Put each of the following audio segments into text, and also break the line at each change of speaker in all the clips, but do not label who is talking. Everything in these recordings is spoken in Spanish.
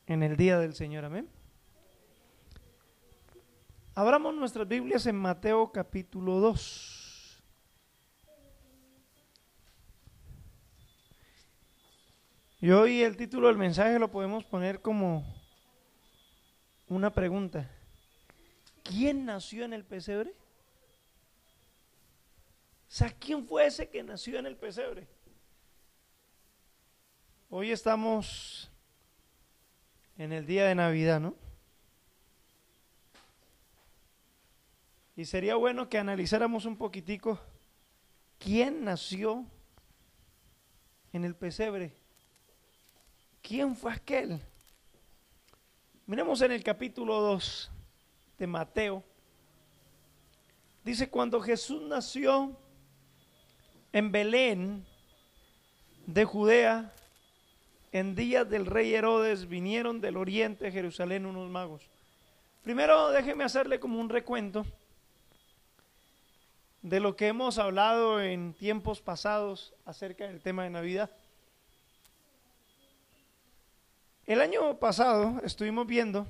en el día del Señor, amén. Abramos nuestras Biblias en Mateo capítulo 2. Y hoy el título del mensaje lo podemos poner como una pregunta. ¿Quién nació en el pesebre? O sea, ¿quién fue ese que nació en el pesebre? Hoy estamos en el día de Navidad, ¿no? Y sería bueno que analizáramos un poquitico quién nació en el pesebre. ¿Quién fue aquel? Miremos en el capítulo 2 de Mateo. Dice, cuando Jesús nació en Belén de Judea, en días del rey Herodes, vinieron del oriente de Jerusalén unos magos. Primero déjeme hacerle como un recuento de lo que hemos hablado en tiempos pasados acerca del tema de Navidad. El año pasado estuvimos viendo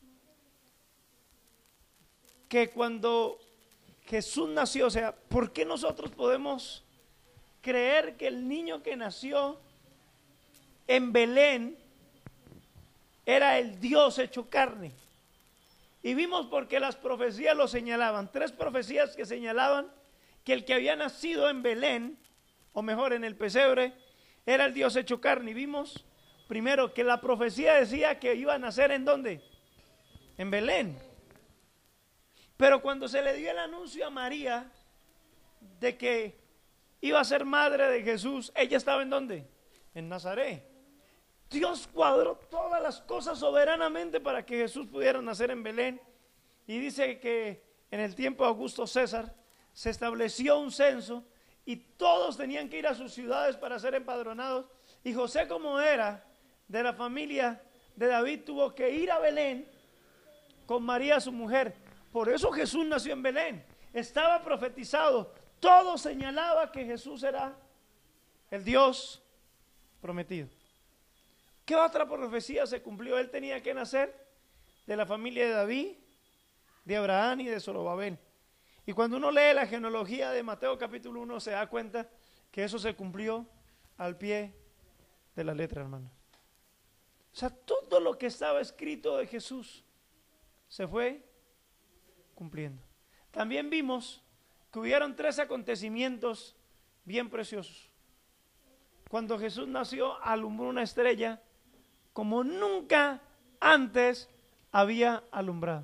que cuando Jesús nació, o sea, ¿por qué nosotros podemos creer que el niño que nació en Belén era el Dios hecho carne? Y vimos porque las profecías lo señalaban, 3 profecías que señalaban que el que había nacido en Belén, o mejor en el pesebre, era el Dios hecho carne. Y vimos primero que la profecía decía que iba a nacer ¿en dónde? En Belén. Pero cuando se le dio el anuncio a María de que iba a ser madre de Jesús, ella estaba ¿en dónde? En Nazaret. Dios cuadró todas las cosas soberanamente para que Jesús pudiera nacer en Belén. Y dice que en el tiempo de Augusto César se estableció un censo y todos tenían que ir a sus ciudades para ser empadronados. Y José, como era de la familia de David, tuvo que ir a Belén con María su mujer. Por eso Jesús nació en Belén. Estaba profetizado. Todo señalaba que Jesús era el Dios prometido. ¿Qué otra profecía se cumplió? Él tenía que nacer de la familia de David, de Abraham y de Zorobabel. Y cuando uno lee la genealogía de Mateo capítulo 1 se da cuenta que eso se cumplió al pie de la letra, hermano. O sea, todo lo que estaba escrito de Jesús se fue cumpliendo. También vimos que hubieron 3 acontecimientos bien preciosos. Cuando Jesús nació, alumbró una estrella como nunca antes había alumbrado.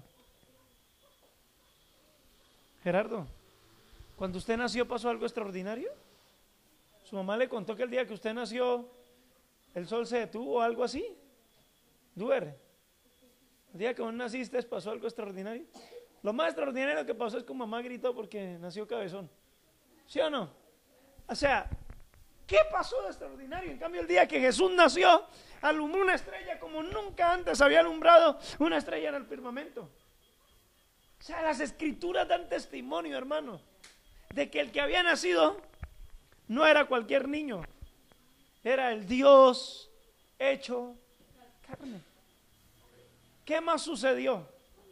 Gerardo, cuando usted nació pasó algo extraordinario. Su mamá le contó que el día que usted nació el sol se detuvo o algo así. Duer, el día que vos naciste pasó algo extraordinario. Lo más extraordinario que pasó es que mamá gritó porque nació cabezón. ¿Sí o no? O sea, ¿qué pasó de extraordinario? En cambio, el día que Jesús nació, alumbró una estrella como nunca antes había alumbrado una estrella en el firmamento. O sea, las escrituras dan testimonio, hermano, de que el que había nacido no era cualquier niño, era el Dios hecho carne. ¿Qué más sucedió?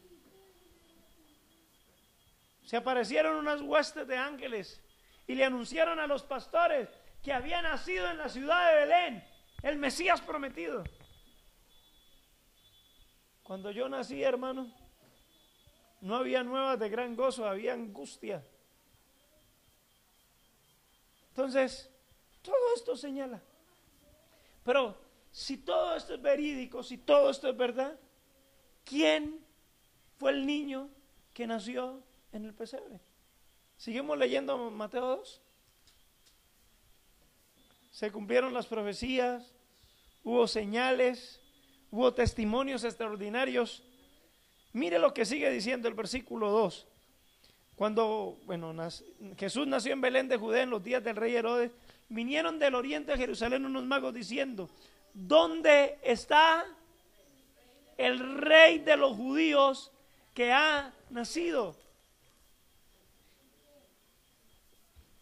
Se aparecieron unas huestes de ángeles y le anunciaron a los pastores que había nacido en la ciudad de Belén el Mesías prometido. Cuando yo nací, hermano, no había nuevas de gran gozo, había angustia. Entonces, todo esto señala. Pero si todo esto es verídico, si todo esto es verdad, ¿quién fue el niño que nació en el pesebre? Seguimos leyendo Mateo 2. Se cumplieron las profecías, hubo señales, hubo testimonios extraordinarios. Mire lo que sigue diciendo el versículo 2. Cuando Jesús nació en Belén de Judea en los días del rey Herodes, vinieron del oriente de Jerusalén unos magos diciendo: ¿dónde está el rey de los judíos que ha nacido?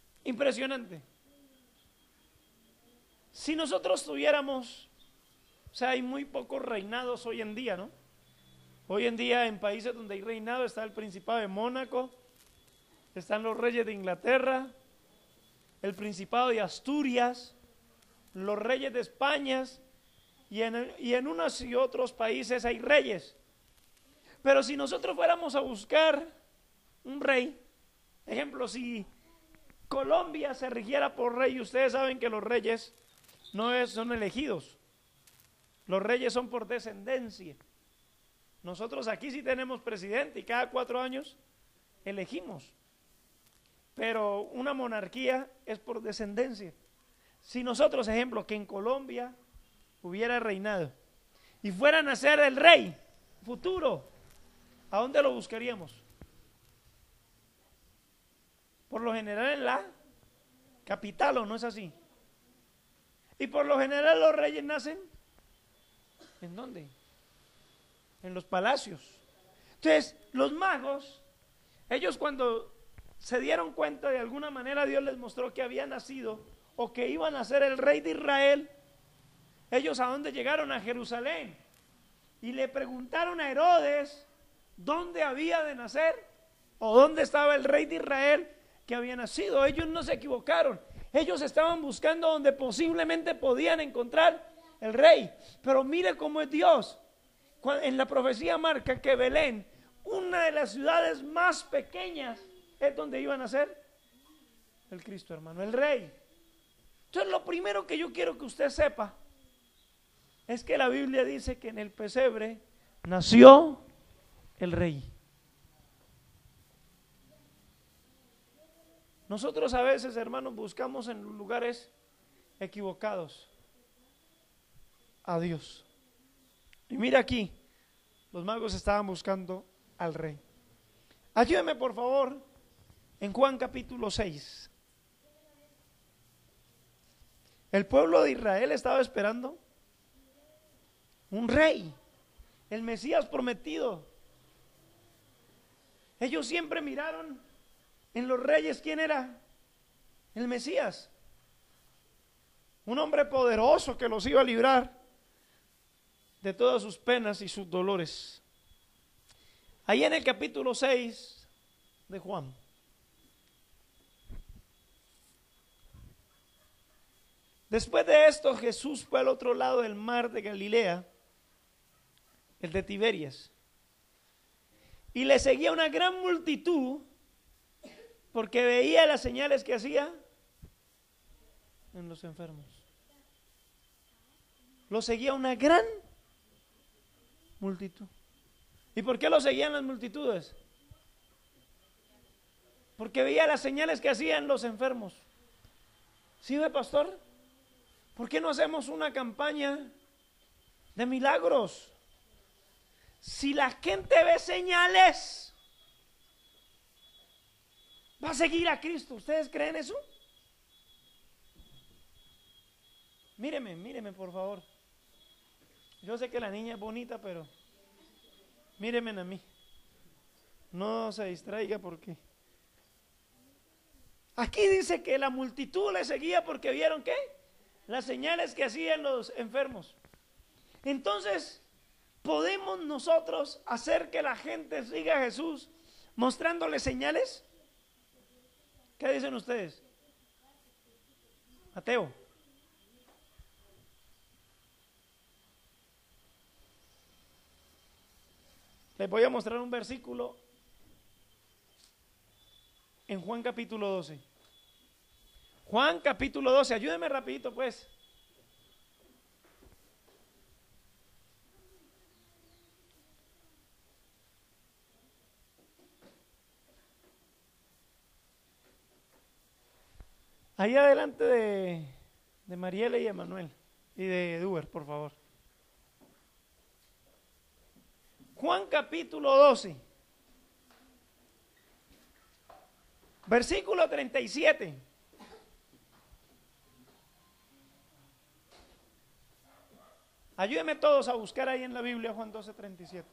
Impresionante. Si nosotros tuviéramos O sea, hay muy pocos reinados hoy en día, ¿no? Hoy en día en países donde hay reinado está el Principado de Mónaco, están los reyes de Inglaterra, el Principado de Asturias, los reyes de España, y en unos y otros países hay reyes. Pero si nosotros fuéramos a buscar un rey, ejemplo, si Colombia se rigiera por rey, ustedes saben que los reyes son elegidos, los reyes son por descendencia. Nosotros aquí sí tenemos presidente y cada 4 años elegimos, pero una monarquía es por descendencia. Si nosotros, ejemplo, que en Colombia hubiera reinado y fuera a nacer el rey futuro, ¿a dónde lo buscaríamos? Por lo general en la capital, ¿o no es así? Y por lo general los reyes nacen, ¿en dónde? En los palacios. Entonces, los magos, ellos cuando se dieron cuenta, de alguna manera Dios les mostró que había nacido o que iban a ser el rey de Israel, ellos ¿a dónde llegaron? A Jerusalén. Y le preguntaron a Herodes dónde había de nacer o dónde estaba el rey de Israel que había nacido. Ellos no se equivocaron. Ellos estaban buscando donde posiblemente podían encontrar el rey. Pero mire cómo es Dios. En la profecía marca que Belén, una de las ciudades más pequeñas, es donde iban a ser el Cristo, hermano, el rey. Entonces lo primero que yo quiero que usted sepa es que la Biblia dice que en el pesebre nació el rey. Nosotros a veces, hermanos, buscamos en lugares equivocados a Dios. Y mira aquí, los magos estaban buscando al rey. Ayúdeme por favor en Juan capítulo 6. El pueblo de Israel estaba esperando un rey, el Mesías prometido. Ellos siempre miraron en los reyes quién era el Mesías, un hombre poderoso que los iba a librar de todas sus penas y sus dolores. Ahí en el capítulo 6 de Juan, después de esto Jesús fue al otro lado del mar de Galilea, el de Tiberias, y le seguía una gran multitud porque veía las señales que hacía en los enfermos. Lo seguía una gran multitud. ¿Y por qué lo seguían las multitudes? Porque veía las señales que hacían los enfermos. ¿Sí ve, pastor? ¿Por qué no hacemos una campaña de milagros? Si la gente ve señales, va a seguir a Cristo. ¿Ustedes creen eso? Míreme por favor. Yo sé que la niña es bonita, pero míreme a mí. No se distraiga porque aquí dice que la multitud le seguía porque vieron ¿qué? Las señales que hacían los enfermos. Entonces, ¿podemos nosotros hacer que la gente siga a Jesús mostrándole señales? ¿Qué dicen ustedes? Mateo. Les voy a mostrar un versículo en Juan capítulo 12. Juan capítulo 12, ayúdenme rapidito pues. Ahí adelante de Mariela y Emanuel y de Eduard, por favor. Juan capítulo 12, versículo 37. Ayúdenme todos a buscar ahí en la Biblia Juan 12, 37.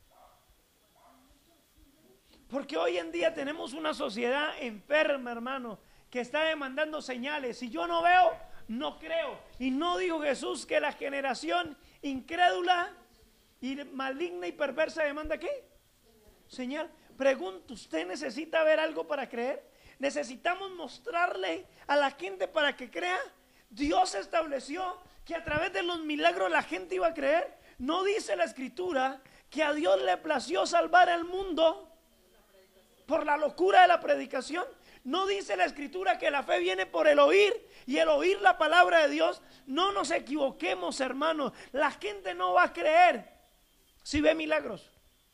Porque hoy en día tenemos una sociedad enferma, hermano, que está demandando señales. Si yo no veo, no creo. Y no dijo Jesús que la generación incrédula y maligna y perversa demanda ¿qué? Señal. Pregunto, ¿usted necesita ver algo para creer? ¿Necesitamos mostrarle a la gente para que crea? Dios estableció que a través de los milagros la gente iba a creer. ¿No dice la Escritura que a Dios le plació salvar al mundo por la locura de la predicación? ¿No dice la Escritura que la fe viene por el oír y el oír la palabra de Dios? No nos equivoquemos, hermanos. La gente no va a creer si ve milagros.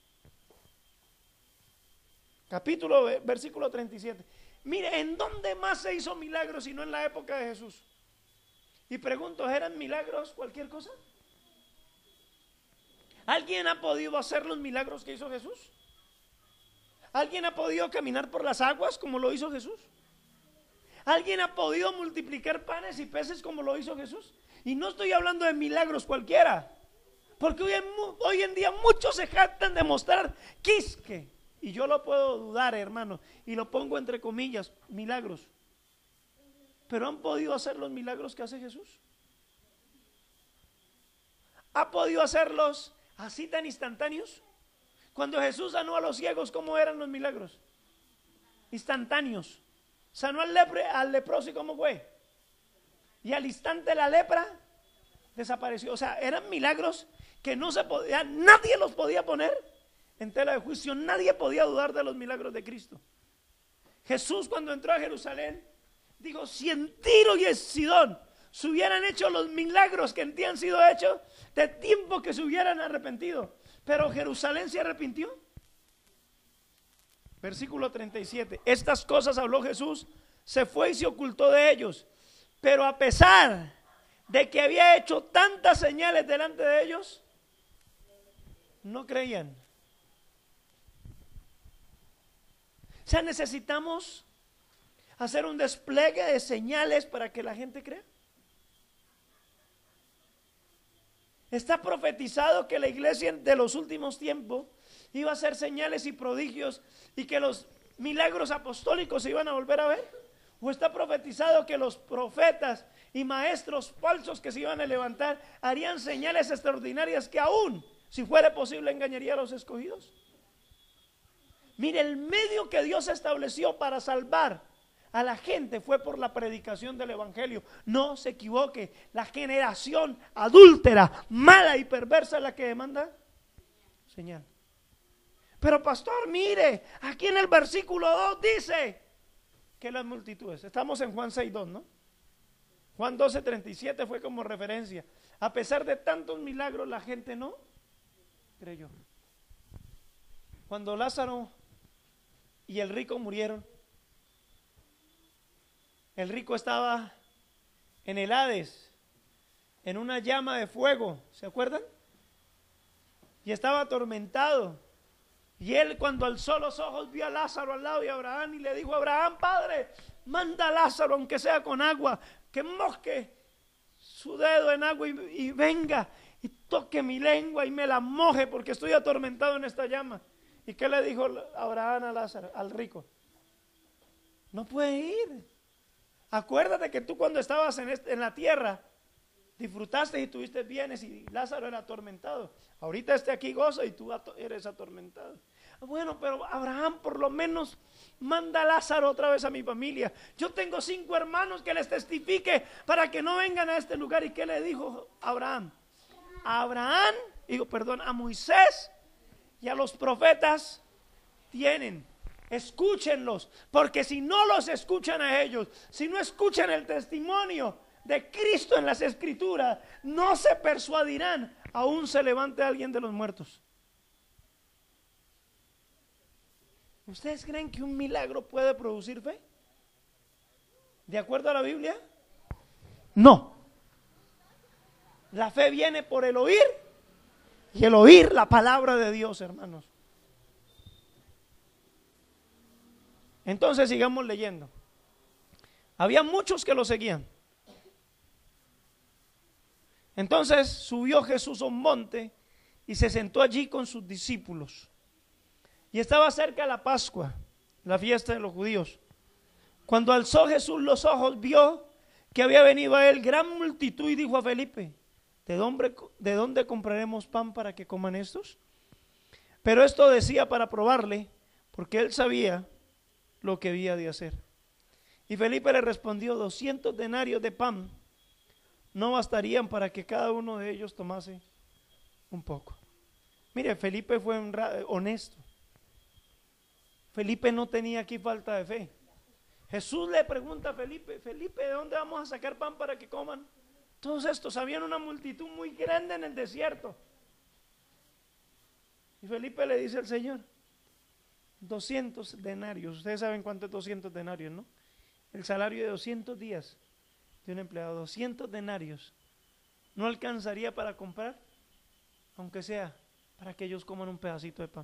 Versículo 37. Mire, ¿en dónde más se hizo milagros si no en la época de Jesús? Y pregunto, ¿eran milagros cualquier cosa? ¿Alguien ha podido hacer los milagros que hizo Jesús? ¿Alguien ha podido caminar por las aguas como lo hizo Jesús? ¿Alguien ha podido multiplicar panes y peces como lo hizo Jesús? Y no estoy hablando de milagros cualquiera, porque hoy en día muchos se jactan de mostrar quisque, y yo lo puedo dudar, hermano, y lo pongo entre comillas, milagros. Pero ¿han podido hacer los milagros que hace Jesús? ¿Ha podido hacerlos así tan instantáneos? Cuando Jesús sanó a los ciegos, ¿cómo eran los milagros? Instantáneos. Sanó al leproso, ¿y cómo fue? Y al instante la lepra desapareció. O sea, eran milagros que no se podía, nadie los podía poner en tela de juicio. Nadie podía dudar de los milagros de Cristo. Jesús, cuando entró a Jerusalén, dijo: si en Tiro y en Sidón se hubieran hecho los milagros que en ti han sido hechos, de tiempo que se hubieran arrepentido. Pero Jerusalén se arrepintió. Versículo 37. Estas cosas habló Jesús, se fue y se ocultó de ellos. Pero a pesar de que había hecho tantas señales delante de ellos, no creían. O sea, necesitamos hacer un despliegue de señales para que la gente crea. Está profetizado que la iglesia de los últimos tiempos iba a hacer señales y prodigios y que los milagros apostólicos se iban a volver a ver. O está profetizado que los profetas y maestros falsos que se iban a levantar harían señales extraordinarias que aún, si fuera posible, engañaría a los escogidos. Mire, el medio que Dios estableció para salvar a la gente fue por la predicación del evangelio. No se equivoque, la generación adúltera, mala y perversa es la que demanda señal. Pero pastor, mire, aquí en el versículo 2 dice que las multitudes, estamos en Juan 6:2, ¿no? Juan 12:37 fue como referencia. A pesar de tantos milagros, la gente no creyó. Cuando Lázaro y el rico murieron, el rico estaba en el Hades, en una llama de fuego, ¿se acuerdan? Y estaba atormentado. Y él, cuando alzó los ojos, vio a Lázaro al lado de Abraham y le dijo: Abraham, padre, manda a Lázaro, aunque sea con agua, que mosque su dedo en agua y venga y toque mi lengua y me la moje, porque estoy atormentado en esta llama. ¿Y qué le dijo Abraham a Lázaro, al rico? No puede ir. Acuérdate que tú, cuando estabas en la tierra, disfrutaste y tuviste bienes, y Lázaro era atormentado. Ahorita aquí goza y tú eres atormentado. Bueno, pero Abraham, por lo menos manda a Lázaro otra vez a mi familia. Yo tengo 5 hermanos, que les testifique para que no vengan a este lugar. ¿Y qué le dijo Abraham? A Moisés y a los profetas tienen. Escúchenlos, porque si no los escuchan a ellos, si no escuchan el testimonio de Cristo en las Escrituras, no se persuadirán, aún se levante alguien de los muertos. ¿Ustedes creen que un milagro puede producir fe? ¿De acuerdo a la Biblia? No. La fe viene por el oír, y el oír la palabra de Dios, hermanos. Entonces sigamos leyendo. Había muchos que lo seguían. Entonces subió Jesús a un monte y se sentó allí con sus discípulos. Y estaba cerca la Pascua, la fiesta de los judíos. Cuando alzó Jesús los ojos, vio que había venido a él gran multitud y dijo a Felipe: ¿de dónde compraremos pan para que coman estos? Pero esto decía para probarle, porque él sabía lo que había de hacer. Y Felipe le respondió: 200 denarios de pan no bastarían para que cada uno de ellos tomase un poco. Mire, Felipe fue honesto. Felipe no tenía aquí falta de fe. Jesús le pregunta a Felipe: Felipe, ¿de dónde vamos a sacar pan para que coman todos estos? Habían una multitud muy grande en el desierto. Y Felipe le dice al Señor: 200 denarios. Ustedes saben cuánto es 200 denarios, ¿no? El salario de 200 días de un empleado. 200 denarios no alcanzaría para comprar, aunque sea para que ellos coman un pedacito de pan.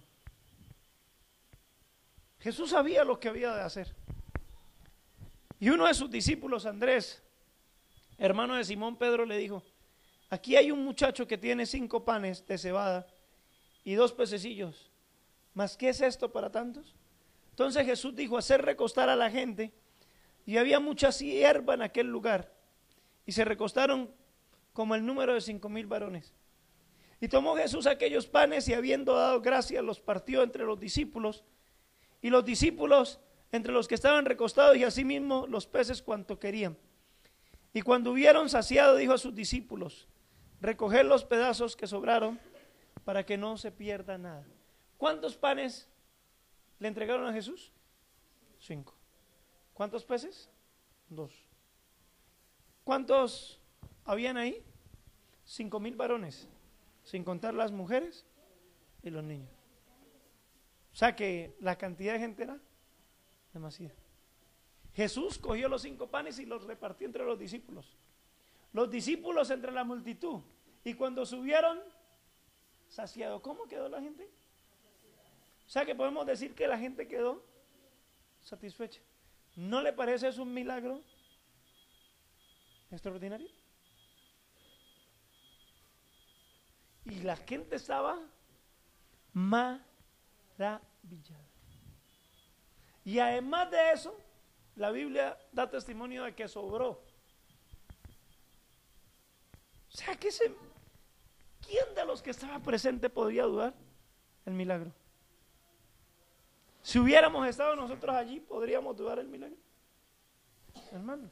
Jesús sabía lo que había de hacer. Y uno de sus discípulos, Andrés, hermano de Simón Pedro, le dijo: aquí hay un muchacho que tiene 5 panes de cebada y 2 pececillos, ¿mas qué es esto para tantos? Entonces Jesús dijo: hacer recostar a la gente. Y había mucha hierba en aquel lugar, y se recostaron como el número de 5,000 varones. Y tomó Jesús aquellos panes, y habiendo dado gracias, los partió entre los discípulos, y los discípulos entre los que estaban recostados, y asimismo los peces cuanto querían. Y cuando hubieron saciado, dijo a sus discípulos: recoged los pedazos que sobraron, para que no se pierda nada. ¿Cuántos panes le entregaron a Jesús? 5. ¿Cuántos peces? 2. ¿Cuántos habían ahí? 5,000 varones, sin contar las mujeres y los niños. O sea que la cantidad de gente era demasiada. Jesús cogió los 5 panes y los repartió entre los discípulos. Los discípulos entre la multitud. Y cuando subieron, saciado. ¿Cómo quedó la gente? O sea que podemos decir que la gente quedó satisfecha. ¿No le parece eso un milagro extraordinario? Y la gente estaba maravillada. Y además de eso, la Biblia da testimonio de que sobró. O sea, ¿quién de los que estaba presente podría dudar el milagro? Si hubiéramos estado nosotros allí, ¿podríamos dudar el milagro? Hermanos,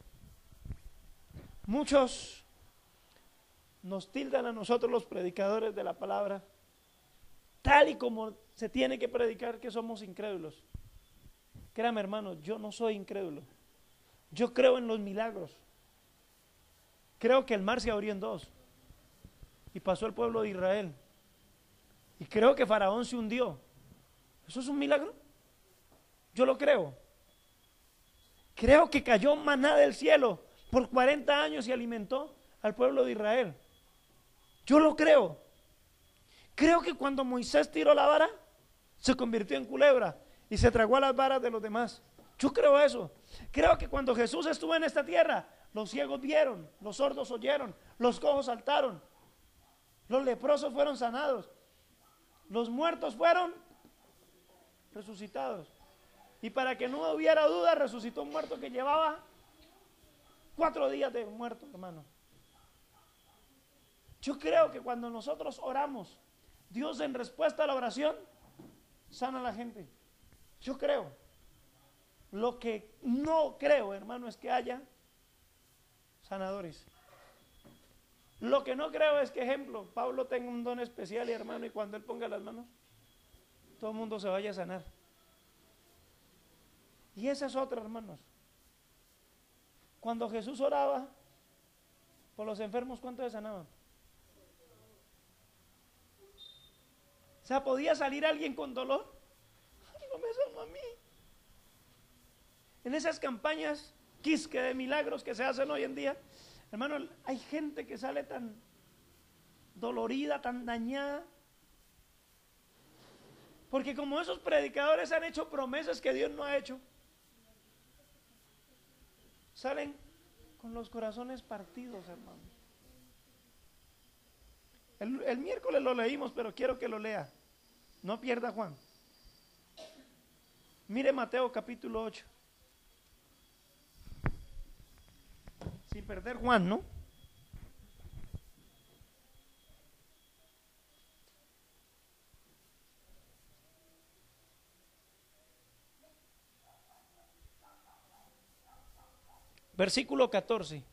muchos nos tildan a nosotros los predicadores de la palabra, tal y como se tiene que predicar, que somos incrédulos. Créame, hermano, yo no soy incrédulo. Yo creo en los milagros. Creo que el mar se abrió en 2 y pasó el pueblo de Israel. Y creo que Faraón se hundió. ¿Eso es un milagro? Yo lo creo. Creo que cayó maná del cielo por 40 años y alimentó al pueblo de Israel. Yo lo creo. Creo que cuando Moisés tiró la vara, se convirtió en culebra y se tragó a las varas de los demás. Yo creo eso. Creo que cuando Jesús estuvo en esta tierra, los ciegos vieron, los sordos oyeron, los cojos saltaron, los leprosos fueron sanados, los muertos fueron resucitados. Y para que no hubiera duda, resucitó un muerto que llevaba 4 días de muerto, hermano. Yo creo que cuando nosotros oramos, Dios en respuesta a la oración sana a la gente. Yo creo. Lo que no creo, hermano, es que haya sanadores. Lo que no creo es que, ejemplo, Pablo tenga un don especial, y hermano, y cuando él ponga las manos, todo el mundo se vaya a sanar. Y esa es otra, hermanos. Cuando Jesús oraba por los enfermos, ¿cuántos se sanaban? O sea, ¿podía salir alguien con dolor? Ay, no me sanó a mí. En esas campañas quisque de milagros que se hacen hoy en día, hermano, hay gente que sale tan dolorida, tan dañada, porque como esos predicadores han hecho promesas que Dios no ha hecho, salen con los corazones partidos, hermano. El miércoles lo leímos, pero quiero que lo lea. No pierda Juan. Mire Mateo capítulo 8. Sin perder Juan, ¿no? Versículo 14.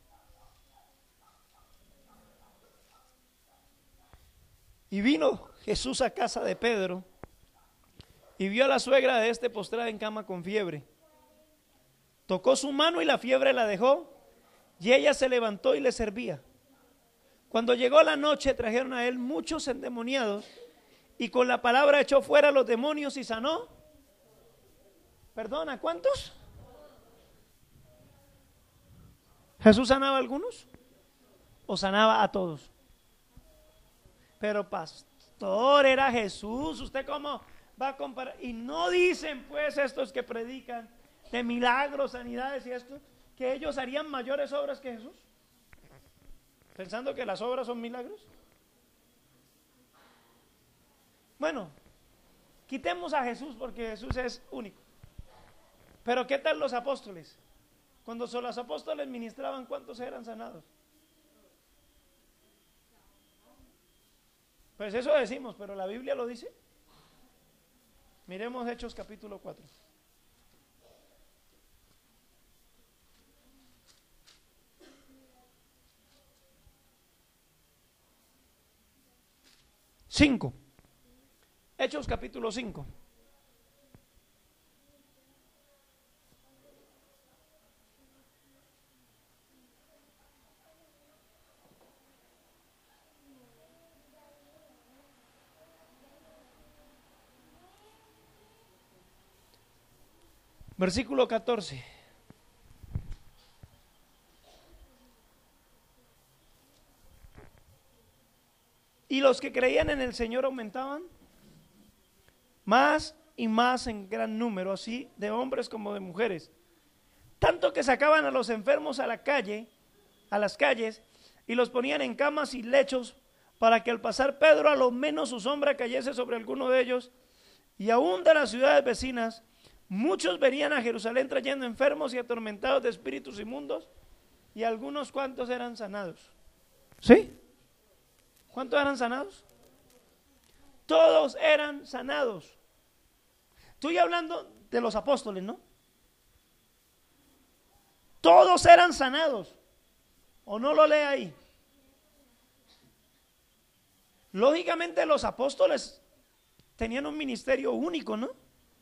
Y vino Jesús a casa de Pedro y vio a la suegra de este postrada en cama con fiebre. Tocó su mano y la fiebre la dejó, y ella se levantó y le servía. Cuando llegó la noche trajeron a él muchos endemoniados y con la palabra echó fuera los demonios y sanó. Perdona, ¿cuántos? ¿Jesús sanaba a algunos o sanaba a todos? Pero pastor, era Jesús, ¿usted cómo va a comparar? Y no dicen pues estos que predican de milagros, sanidades y esto, que ellos harían mayores obras que Jesús, pensando que las obras son milagros. Bueno, quitemos a Jesús porque Jesús es único. Pero ¿qué tal los apóstoles? Cuando los apóstoles ministraban, ¿cuántos eran sanados? Pues eso decimos, pero la Biblia lo dice. Miremos Hechos capítulo 4. Hechos capítulo 5. Versículo 14. Y los que creían en el Señor aumentaban más y más en gran número, así de hombres como de mujeres. Tanto que sacaban a los enfermos a la calle, a las calles, y los ponían en camas y lechos, para que al pasar Pedro a lo menos su sombra cayese sobre alguno de ellos. Y aún de las ciudades vecinas, muchos venían a Jerusalén trayendo enfermos y atormentados de espíritus inmundos, y algunos cuantos eran sanados. ¿Sí? ¿Cuántos eran sanados? Todos eran sanados. Estoy hablando de los apóstoles, ¿no? Todos eran sanados. ¿O no lo lee ahí? Lógicamente los apóstoles tenían un ministerio único, ¿no?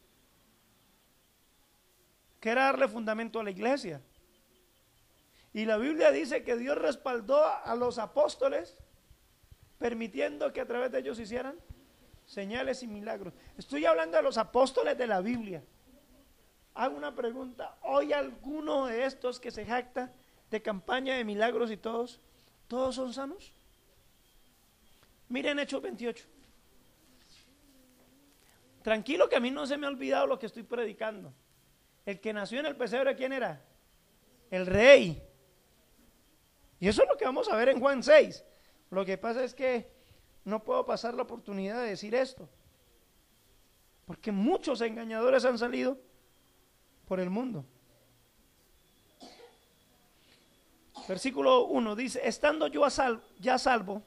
Que era darle fundamento a la iglesia. Y la Biblia dice que Dios respaldó a los apóstoles, permitiendo que a través de ellos hicieran señales y milagros. Estoy hablando de los apóstoles de la Biblia. Hago una pregunta: ¿hoy alguno de estos que se jacta de campaña de milagros y todos son sanos? Miren Hechos 28. Tranquilo, que a mí no se me ha olvidado lo que estoy predicando. El que nació en el pesebre, ¿quién era? El rey. Y eso es lo que vamos a ver en Juan 6. Lo que pasa es que no puedo pasar la oportunidad de decir esto, porque muchos engañadores han salido por el mundo. Versículo 1 dice: estando yo ya salvo,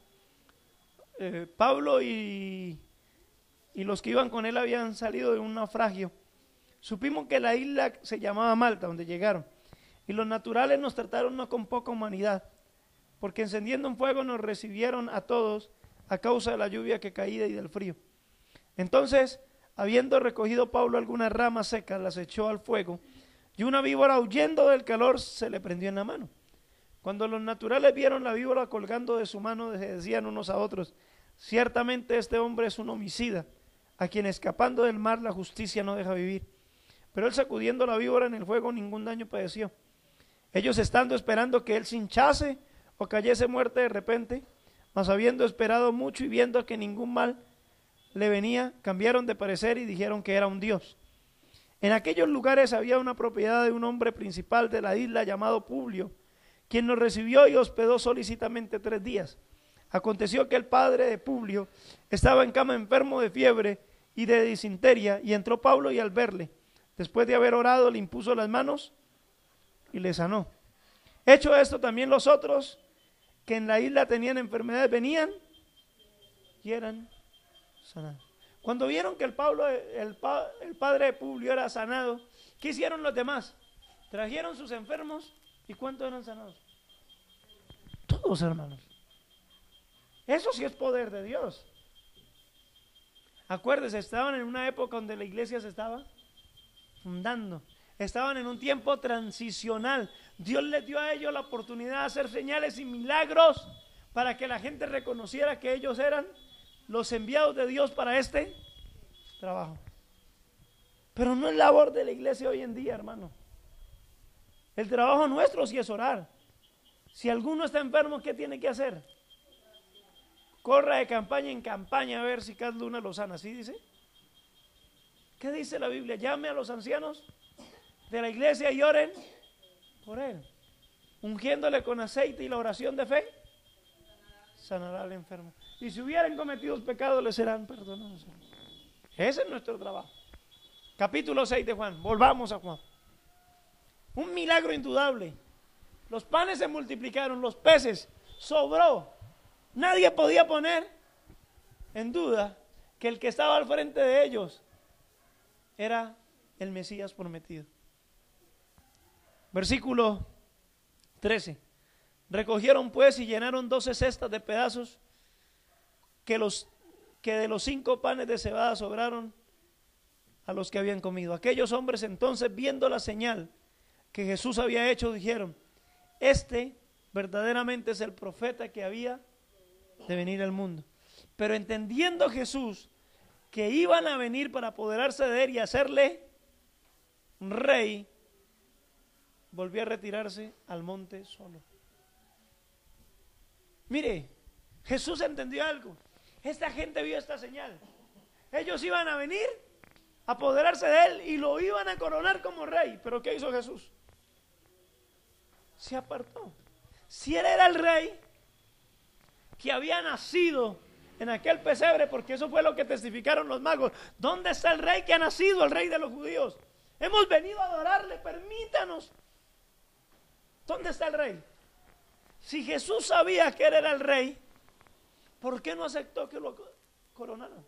Pablo y los que iban con él habían salido de un naufragio. Supimos que la isla se llamaba Malta, donde llegaron, y los naturales nos trataron no con poca humanidad, porque encendiendo un fuego nos recibieron a todos a causa de la lluvia que caía y del frío. Entonces, habiendo recogido Pablo algunas ramas secas, las echó al fuego, y una víbora, huyendo del calor, se le prendió en la mano. Cuando los naturales vieron la víbora colgando de su mano, se decían unos a otros: ciertamente este hombre es un homicida, a quien escapando del mar la justicia no deja vivir. Pero él, sacudiendo la víbora en el fuego, ningún daño padeció. Ellos estando esperando que él se hinchase o cayese muerte de repente, mas habiendo esperado mucho y viendo que ningún mal le venía, cambiaron de parecer y dijeron que era un dios. En aquellos lugares había una propiedad de un hombre principal de la isla llamado Publio, quien nos recibió y hospedó solícitamente 3 días. Aconteció que el padre de Publio estaba en cama enfermo de fiebre y de disentería, y entró Pablo, y al verle, después de haber orado, le impuso las manos y le sanó. Hecho esto, también los otros que en la isla tenían enfermedades venían y eran sanados. Cuando vieron que el padre de Publio era sanado, ¿qué hicieron los demás? Trajeron sus enfermos ¿Y cuántos eran sanados? Todos, hermanos. Eso sí es poder de Dios. Acuérdense, estaban en una época donde la iglesia se estaba fundando. Estaban en un tiempo transicional. Dios les dio a ellos la oportunidad de hacer señales y milagros para que la gente reconociera que ellos eran los enviados de Dios para este trabajo. Pero no es labor de la iglesia hoy en día, hermano. El trabajo nuestro sí es orar. Si alguno está enfermo, ¿qué tiene que hacer? Corra de campaña en campaña a ver si Cas Luna lo sana. ¿Sí dice? ¿Qué dice la Biblia? Llame a los ancianos de la iglesia y oren por él, ungiéndole con aceite y la oración de fe sanará al enfermo. Y si hubieran cometido pecados, les serán perdonados. Ese es nuestro trabajo. Capítulo 6 de Juan. Volvamos a Juan. Un milagro indudable. Los panes se multiplicaron, los peces sobró. Nadie podía poner en duda que el que estaba al frente de ellos era el Mesías prometido. Versículo 13. Recogieron pues y llenaron 12 cestas de pedazos que de los 5 panes de cebada sobraron a los que habían comido. Aquellos hombres entonces, viendo la señal que Jesús había hecho, dijeron: este verdaderamente es el profeta que había de venir al mundo. Pero entendiendo Jesús que iban a venir para apoderarse de él y hacerle rey, volvió a retirarse al monte solo. Mire, Jesús entendió algo. Esta gente vio esta señal. Ellos iban a venir a apoderarse de él y lo iban a coronar como rey. Pero ¿qué hizo Jesús? Se apartó. Si él era el rey que había nacido en aquel pesebre, porque eso fue lo que testificaron los magos. ¿Dónde está el rey que ha nacido, el rey de los judíos? Hemos venido a adorarle, permítanos. ¿Dónde está el rey? Si Jesús sabía que él era el rey, ¿por qué no aceptó que lo coronaran?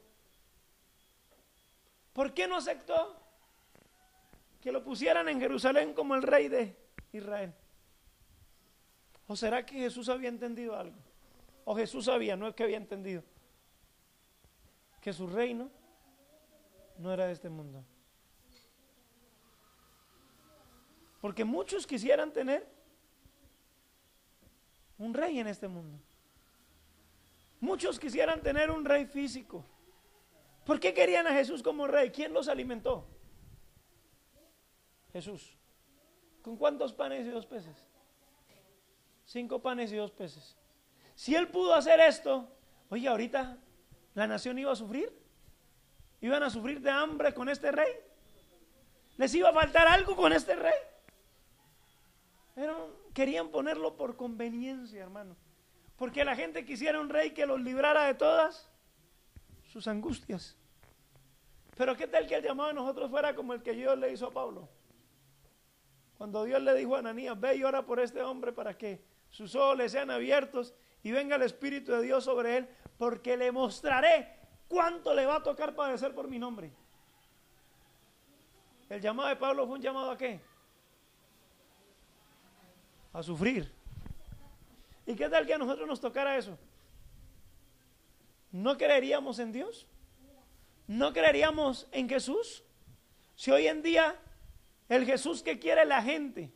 ¿Por qué no aceptó que lo pusieran en Jerusalén como el rey de Israel? ¿O será que Jesús había entendido algo? O Jesús sabía, no es que había entendido, que su reino no era de este mundo. Porque muchos quisieran tener un rey en este mundo. Muchos quisieran tener un rey físico. ¿Por qué querían a Jesús como rey? ¿Quién los alimentó? Jesús. ¿Con cuántos panes y 2 peces? 5 panes y 2 peces. Si él pudo hacer esto, oye, ahorita la nación iba a sufrir. Iban a sufrir de hambre con este rey. Les iba a faltar algo con este rey. Pero querían ponerlo por conveniencia, hermano. Porque la gente quisiera un rey que los librara de todas sus angustias. Pero ¿qué tal que el llamado de nosotros fuera como el que Dios le hizo a Pablo? Cuando Dios le dijo a Ananías: ve y ora por este hombre para que sus ojos le sean abiertos y venga el Espíritu de Dios sobre él, porque le mostraré cuánto le va a tocar padecer por mi nombre. El llamado de Pablo fue un llamado ¿a qué? A sufrir. ¿Y qué tal que a nosotros nos tocara eso? ¿No creeríamos en Dios? ¿No creeríamos en Jesús? Si hoy en día el Jesús que quiere la gente,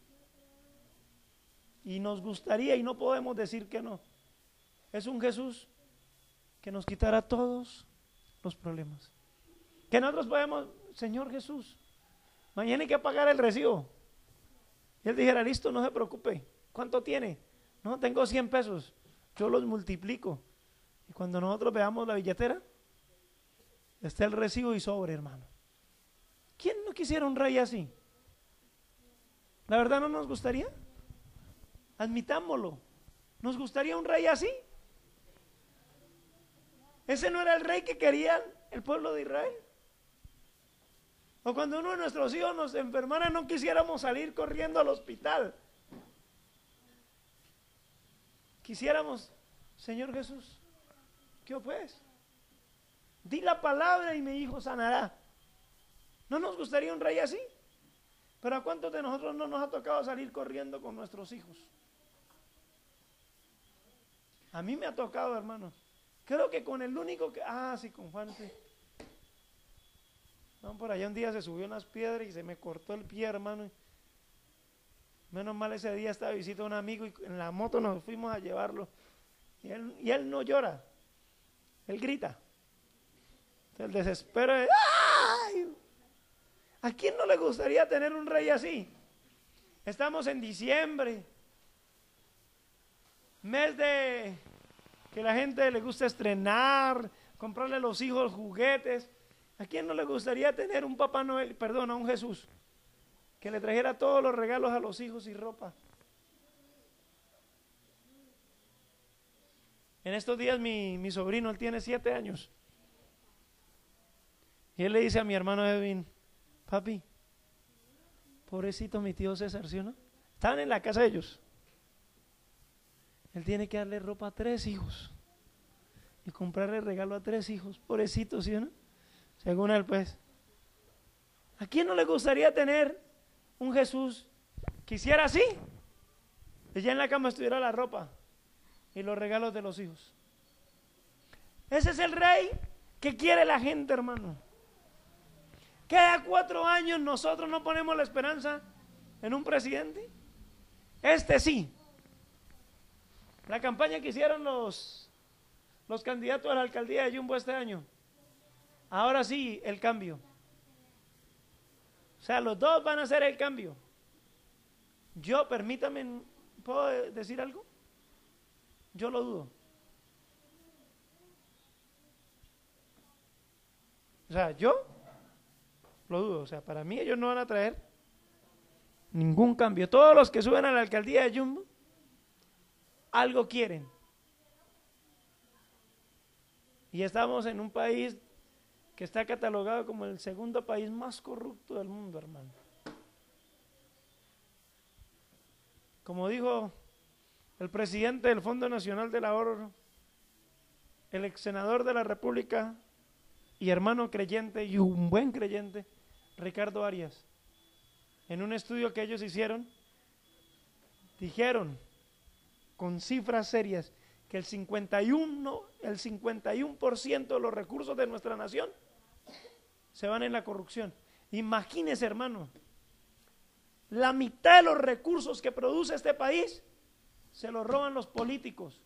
y nos gustaría y no podemos decir que no, es un Jesús que nos quitará todos los problemas. Que nosotros podemos: Señor Jesús, mañana hay que pagar el recibo. Y él dijera: listo, no se preocupe. ¿Cuánto tiene? No, tengo 100 pesos. Yo los multiplico. Y cuando nosotros veamos la billetera, está el recibo y sobre, hermano. ¿Quién no quisiera un rey así? ¿La verdad no nos gustaría? Admitámoslo. ¿Nos gustaría un rey así? ¿Ese no era el rey que querían el pueblo de Israel? O cuando uno de nuestros hijos nos enfermara, no quisiéramos salir corriendo al hospital. Quisiéramos: Señor Jesús, ¿qué pues? Di la palabra y mi hijo sanará. ¿No nos gustaría un rey así? Pero ¿a cuántos de nosotros no nos ha tocado salir corriendo con nuestros hijos? A mí me ha tocado, hermano. Creo que con el único que... sí, con Juan, sí. No, por allá un día se subió unas piedras y se me cortó el pie, hermano. Menos mal ese día estaba de visita a un amigo y en la moto nos fuimos a llevarlo. Y él no llora, él grita. El desespero de... ¡ay! ¿A quién no le gustaría tener un rey así? Estamos en diciembre, mes de que la gente le gusta estrenar, comprarle a los hijos juguetes. ¿A quién no le gustaría tener un Papá Noel, perdón, a un Jesús, que le trajera todos los regalos a los hijos y ropa? En estos días mi sobrino, él tiene 7 años, y él le dice a mi hermano Edwin: papi, pobrecito mi tío César, ¿sí o no? Estaban en la casa de ellos. Él tiene que darle ropa a 3 hijos y comprarle regalo a 3 hijos, pobrecito, ¿sí o no? Según él, pues. ¿A quién no le gustaría tener un Jesús que hiciera así? Que ya en la cama estuviera la ropa y los regalos de los hijos. Ese es el rey que quiere la gente, hermano. Cada 4 años nosotros no ponemos la esperanza en un presidente. Este sí. La campaña que hicieron los candidatos a la alcaldía de Yumbo este año. Ahora sí, el cambio. O sea, los dos van a hacer el cambio. Yo, permítame, ¿puedo decir algo? Yo lo dudo. O sea, yo lo dudo. O sea, para mí ellos no van a traer ningún cambio. Todos los que suben a la alcaldía de Yumbo algo quieren. Y estamos en un país que está catalogado como el segundo país más corrupto del mundo, hermano. Como dijo el presidente del Fondo Nacional del Ahorro, el ex senador de la República y hermano creyente y un buen creyente, Ricardo Arias, en un estudio que ellos hicieron, dijeron con cifras serias que el 51% de los recursos de nuestra nación se van en la corrupción. Imagínese, hermano, la mitad de los recursos que produce este país se los roban los políticos.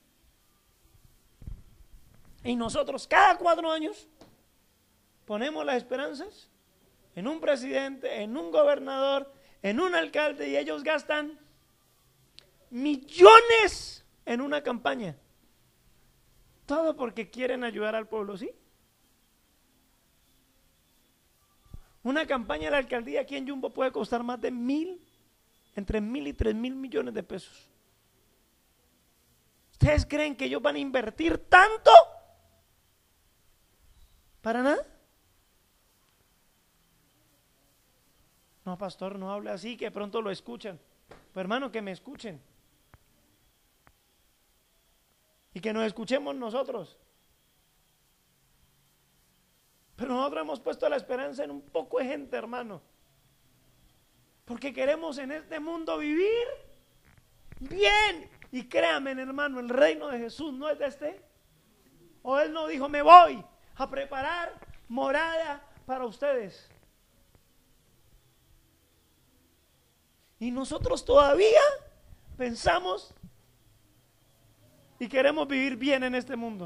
Y nosotros cada 4 años ponemos las esperanzas en un presidente, en un gobernador, en un alcalde, y ellos gastan millones en una campaña. Todo porque quieren ayudar al pueblo, ¿sí? Una campaña de la alcaldía aquí en Yumbo puede costar más de entre 1.000 y 3.000 millones de pesos. ¿Ustedes creen que ellos van a invertir tanto? ¿Para nada? No, pastor, no hable así, que pronto lo escuchan. Pues hermano, que me escuchen. Y que nos escuchemos nosotros. Pero nosotros hemos puesto la esperanza en un poco de gente, hermano. Porque queremos en este mundo vivir bien. Y créanme, hermano, el reino de Jesús no es de este. O Él no dijo: me voy a preparar morada para ustedes. Y nosotros todavía pensamos y queremos vivir bien en este mundo.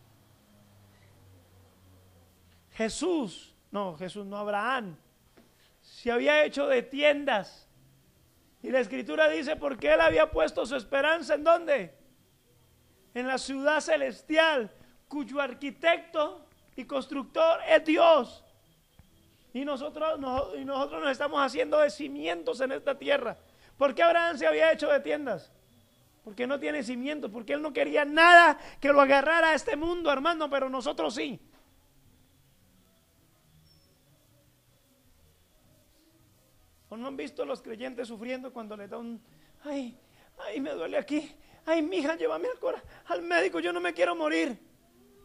Jesús no, Abraham se había hecho de tiendas. Y la escritura dice: porque él había puesto su esperanza ¿en dónde? En la ciudad celestial, cuyo arquitecto y constructor es Dios. Y nosotros nos estamos haciendo de cimientos en esta tierra. ¿Por qué Abraham se había hecho de tiendas? Porque no tiene cimientos, porque él no quería nada que lo agarrara a este mundo, hermano, pero nosotros sí. ¿O no han visto los creyentes sufriendo cuando le da ay, me duele aquí, ay, mija, llévame al médico, yo no me quiero morir?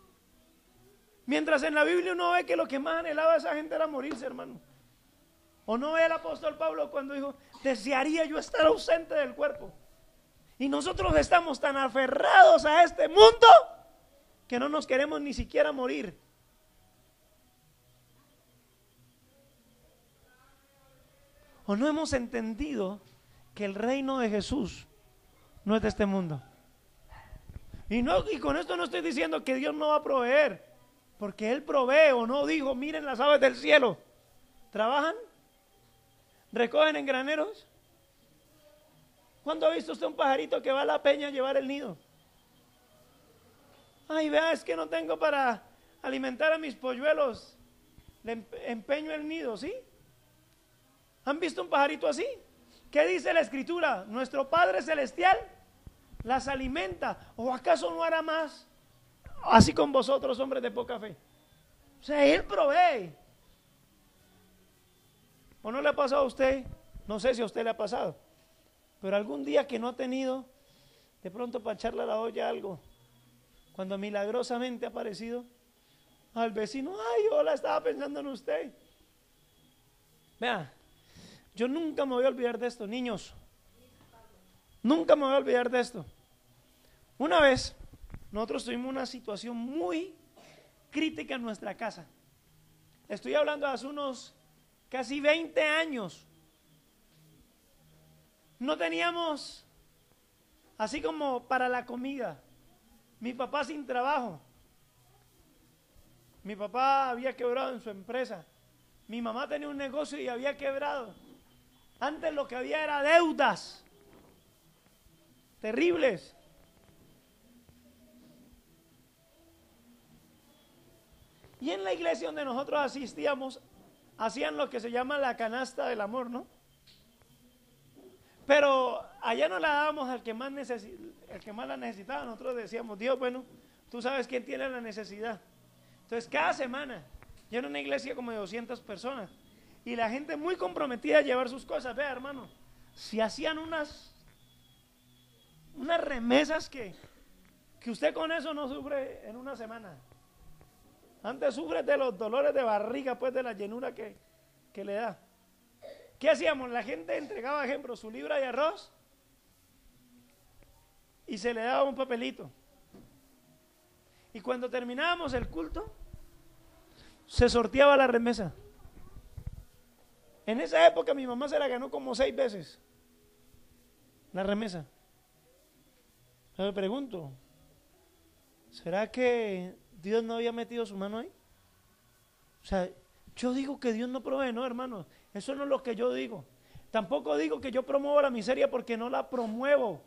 Mientras en la Biblia uno ve que lo que más anhelaba esa gente era morirse, hermano. ¿O no ve el apóstol Pablo cuando dijo, desearía yo estar ausente del cuerpo? Y nosotros estamos tan aferrados a este mundo que no nos queremos ni siquiera morir. ¿O no hemos entendido que el reino de Jesús no es de este mundo? Y con esto no estoy diciendo que Dios no va a proveer, porque Él provee. O no dijo, miren las aves del cielo, trabajan, recogen en graneros. ¿Cuándo ha visto usted un pajarito que va a la peña a llevar el nido? Ay, vea, es que no tengo para alimentar a mis polluelos, le empeño el nido, ¿sí? ¿Han visto un pajarito así? ¿Qué dice la Escritura? Nuestro Padre Celestial las alimenta. ¿O acaso no hará más así con vosotros, hombres de poca fe? O sea, Él provee. ¿O no le ha pasado a usted? No sé si a usted le ha pasado, pero algún día que no ha tenido de pronto para echarle a la olla algo, cuando milagrosamente ha aparecido al vecino, ay, hola, estaba pensando en usted. Vea, yo nunca me voy a olvidar de esto, niños. Nunca me voy a olvidar de esto. Una vez, nosotros tuvimos una situación muy crítica en nuestra casa. Estoy hablando de hace unos casi 20 años. No teníamos, así como para la comida. Mi papá sin trabajo. Mi papá había quebrado en su empresa. Mi mamá tenía un negocio y había quebrado. Antes lo que había era deudas terribles. Y en la iglesia donde nosotros asistíamos, hacían lo que se llama la canasta del amor, ¿no? Pero allá no la dábamos al que más la necesitaba. Nosotros decíamos, Dios, bueno, tú sabes quién tiene la necesidad. Entonces cada semana, yo era una iglesia como de 200 personas, y la gente muy comprometida a llevar sus cosas. Vea, hermano, si hacían unas remesas que usted con eso no sufre en una semana. Antes sufre de los dolores de barriga, pues de la llenura que le da. ¿Qué hacíamos? La gente entregaba, ejemplo, su libra de arroz y se le daba un papelito. Y cuando terminábamos el culto, se sorteaba la remesa. En esa época mi mamá se la ganó como 6 veces, la remesa. Yo me pregunto, ¿será que Dios no había metido su mano ahí? O sea, yo digo que Dios no provee, no, hermanos. Eso no es lo que yo digo. Tampoco digo que yo promuevo la miseria, porque no la promuevo.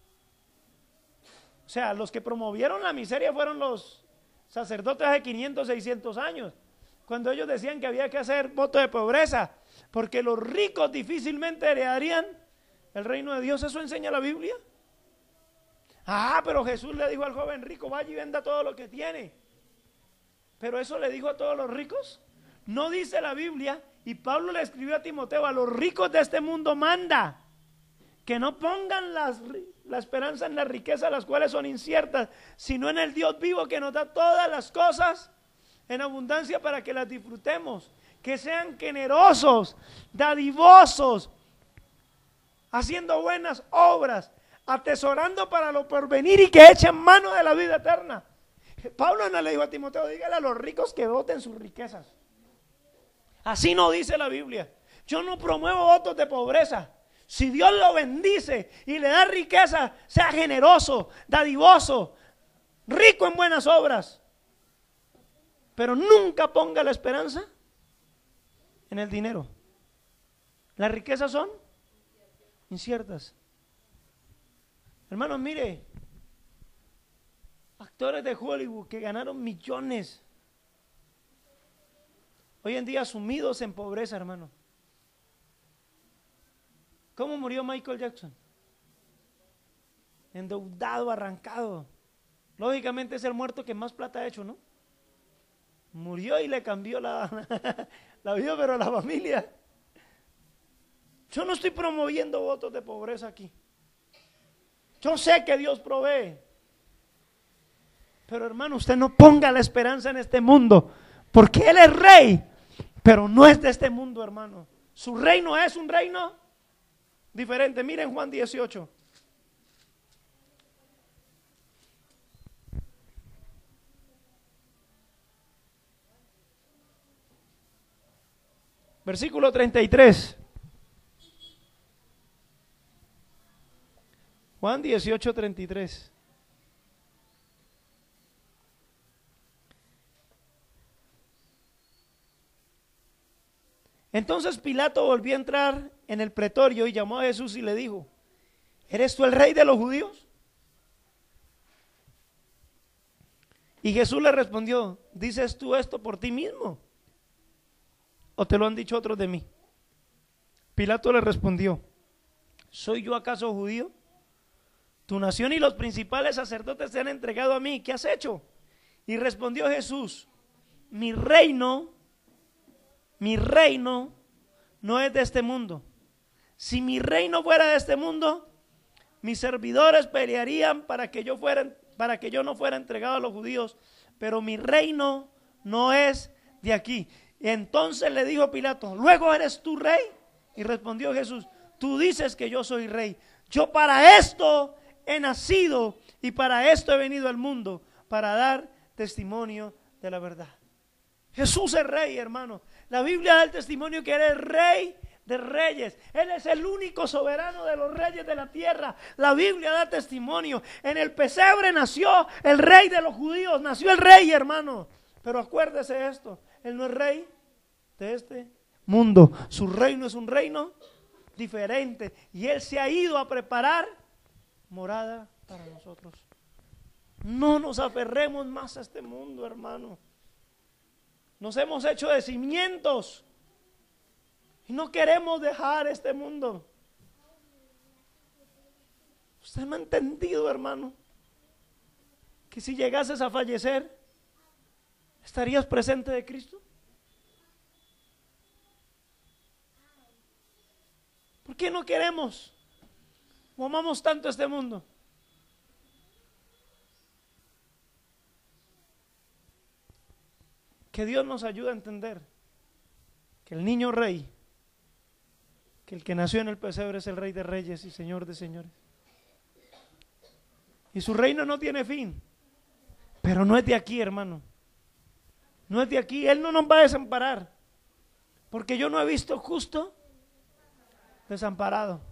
O sea, los que promovieron la miseria fueron los sacerdotes de 500, 600 años, cuando ellos decían que había que hacer voto de pobreza, porque los ricos difícilmente heredarían el reino de Dios. ¿Eso enseña la Biblia? Ah, pero Jesús le dijo al joven rico, vaya y venda todo lo que tiene. Pero eso le dijo a todos los ricos. No dice la Biblia, y Pablo le escribió a Timoteo, a los ricos de este mundo manda que no pongan la esperanza en las riquezas, las cuales son inciertas, sino en el Dios vivo que nos da todas las cosas en abundancia para que las disfrutemos. Que sean generosos, dadivosos, haciendo buenas obras, atesorando para lo porvenir, y que echen mano de la vida eterna. Pablo no le dijo a Timoteo, dígale a los ricos que voten sus riquezas. Así no dice la Biblia. Yo no promuevo votos de pobreza. Si Dios lo bendice y le da riqueza, sea generoso, dadivoso, rico en buenas obras, pero nunca ponga la esperanza en el dinero. Las riquezas son inciertas. Hermanos, mire, actores de Hollywood que ganaron millones, hoy en día sumidos en pobreza, hermano. ¿Cómo murió Michael Jackson? Endeudado, arrancado. Lógicamente es el muerto que más plata ha hecho, ¿no? Murió y le cambió la vida, pero a la familia. Yo no estoy promoviendo votos de pobreza aquí. Yo sé que Dios provee. Pero hermano, usted no ponga la esperanza en este mundo, porque Él es rey, pero no es de este mundo, hermano. Su reino es un reino diferente. Miren Juan 18. Versículo 33. Juan 18, 33. Entonces Pilato volvió a entrar en el pretorio y llamó a Jesús y le dijo: ¿eres tú el rey de los judíos? Y Jesús le respondió: ¿dices tú esto por ti mismo, o te lo han dicho otros de mí? Pilato le respondió: ¿soy yo acaso judío? Tu nación y los principales sacerdotes te han entregado a mí. ¿Qué has hecho? Y respondió Jesús: mi reino no es de este mundo. Si mi reino fuera de este mundo, mis servidores pelearían para que yo no fuera entregado a los judíos, pero mi reino no es de aquí. Entonces le dijo Pilato: ¿luego eres tú rey? Y respondió Jesús: tú dices que yo soy rey. Yo para esto he nacido y para esto he venido al mundo, para dar testimonio de la verdad. Jesús es rey, hermano. La Biblia da el testimonio que Él es rey de reyes. Él es el único soberano de los reyes de la tierra. La Biblia da testimonio. En el pesebre nació el rey de los judíos. Nació el rey, hermano. Pero acuérdese esto: Él no es rey de este mundo. Su reino es un reino diferente. Y Él se ha ido a preparar morada para nosotros. No nos aferremos más a este mundo, hermano. Nos hemos hecho de cimientos y no queremos dejar este mundo. ¿Usted me ha entendido, hermano? Que si llegases a fallecer, ¿estarías presente de Cristo? ¿Por qué no queremos o amamos tanto este mundo? Que Dios nos ayude a entender que el niño rey, que el que nació en el pesebre es el Rey de reyes y Señor de señores. Y su reino no tiene fin, pero no es de aquí, hermano. No es de aquí. Él no nos va a desamparar, porque yo no he visto justo desamparado.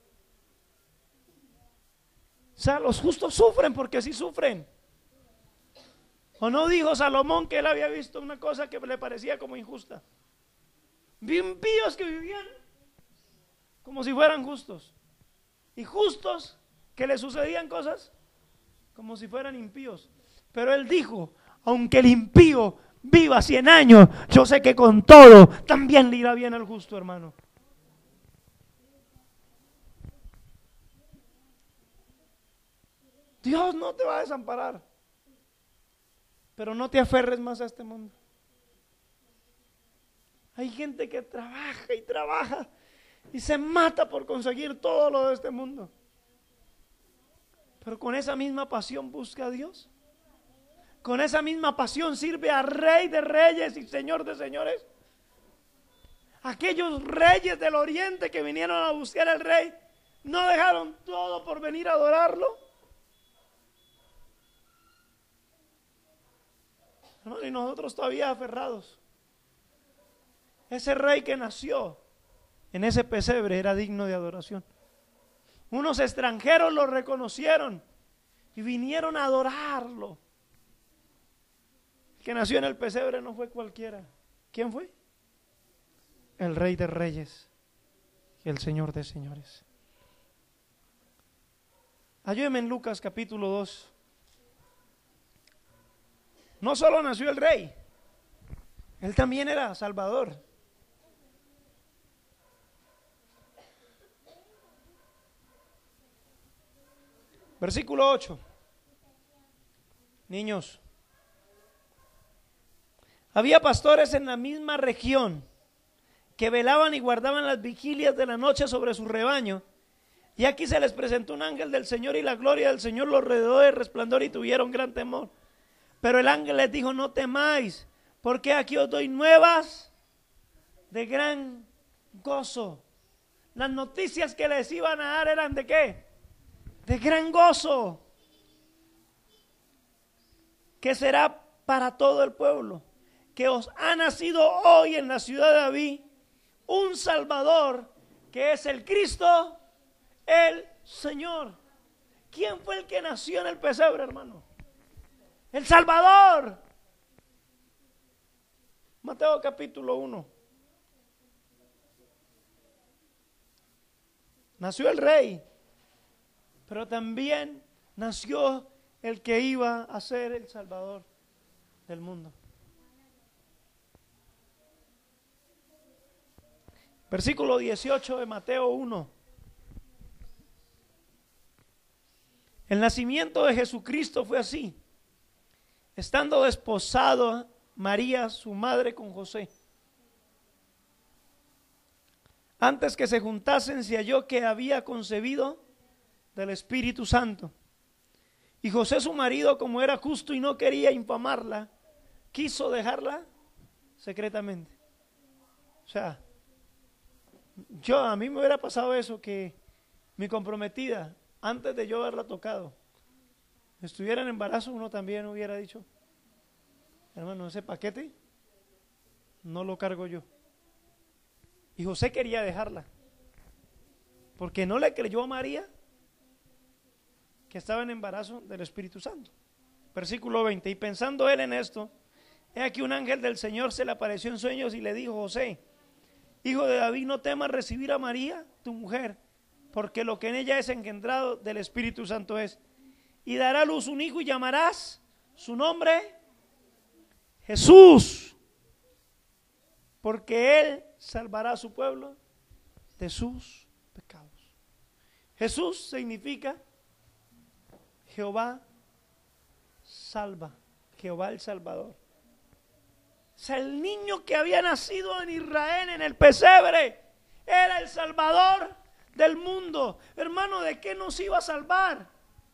O sea, los justos sufren porque sí sufren. ¿O no dijo Salomón que él había visto una cosa que le parecía como injusta? Vi impíos que vivían como si fueran justos, y justos que le sucedían cosas como si fueran impíos. Pero él dijo: aunque el impío viva 100 años, yo sé que con todo también le irá bien al justo, hermano. Dios no te va a desamparar, pero no te aferres más a este mundo. Hay gente que trabaja y trabaja y se mata por conseguir todo lo de este mundo, pero con esa misma pasión busca a Dios. Con esa misma pasión sirve a Rey de reyes y Señor de señores. Aquellos reyes del oriente que vinieron a buscar al Rey, ¿no dejaron todo por venir a adorarlo? Hermano, y nosotros todavía aferrados. Ese rey que nació en ese pesebre era digno de adoración. Unos extranjeros lo reconocieron y vinieron a adorarlo. El que nació en el pesebre no fue cualquiera. ¿Quién fue? El Rey de reyes y el Señor de señores. Ayúdeme en Lucas capítulo 2. No solo nació el rey, él también era salvador. Versículo 8. Niños, había pastores en la misma región que velaban y guardaban las vigilias de la noche sobre su rebaño. Y aquí se les presentó un ángel del Señor, y la gloria del Señor los rodeó de resplandor y tuvieron gran temor. Pero el ángel les dijo: no temáis, porque aquí os doy nuevas de gran gozo. Las noticias que les iban a dar eran ¿de qué? De gran gozo, que será para todo el pueblo, que os ha nacido hoy en la ciudad de David un Salvador, que es el Cristo, el Señor. ¿Quién fue el que nació en el pesebre, hermano? El Salvador. Mateo capítulo 1. Nació el rey, pero también nació el que iba a ser el Salvador del mundo. Versículo 18 de Mateo 1. El nacimiento de Jesucristo fue así. Estando desposado María, su madre, con José, antes que se juntasen, se halló que había concebido del Espíritu Santo. Y José, su marido, como era justo y no quería infamarla, quiso dejarla secretamente. O sea, a mí me hubiera pasado eso, que mi comprometida, antes de yo haberla tocado, estuviera en embarazo, uno también hubiera dicho, hermano, ese paquete no lo cargo yo. Y José quería dejarla, porque no le creyó a María que estaba en embarazo del Espíritu Santo. Versículo 20, y pensando él en esto, he aquí un ángel del Señor se le apareció en sueños y le dijo: José, hijo de David, no temas recibir a María, tu mujer, porque lo que en ella es engendrado del Espíritu Santo es. Y dará a luz un hijo y llamarás su nombre Jesús, porque él salvará a su pueblo de sus pecados. Jesús significa Jehová salva, Jehová el Salvador. O sea, el niño que había nacido en Israel, en el pesebre, era el Salvador del mundo. Hermano, ¿de qué nos iba a salvar?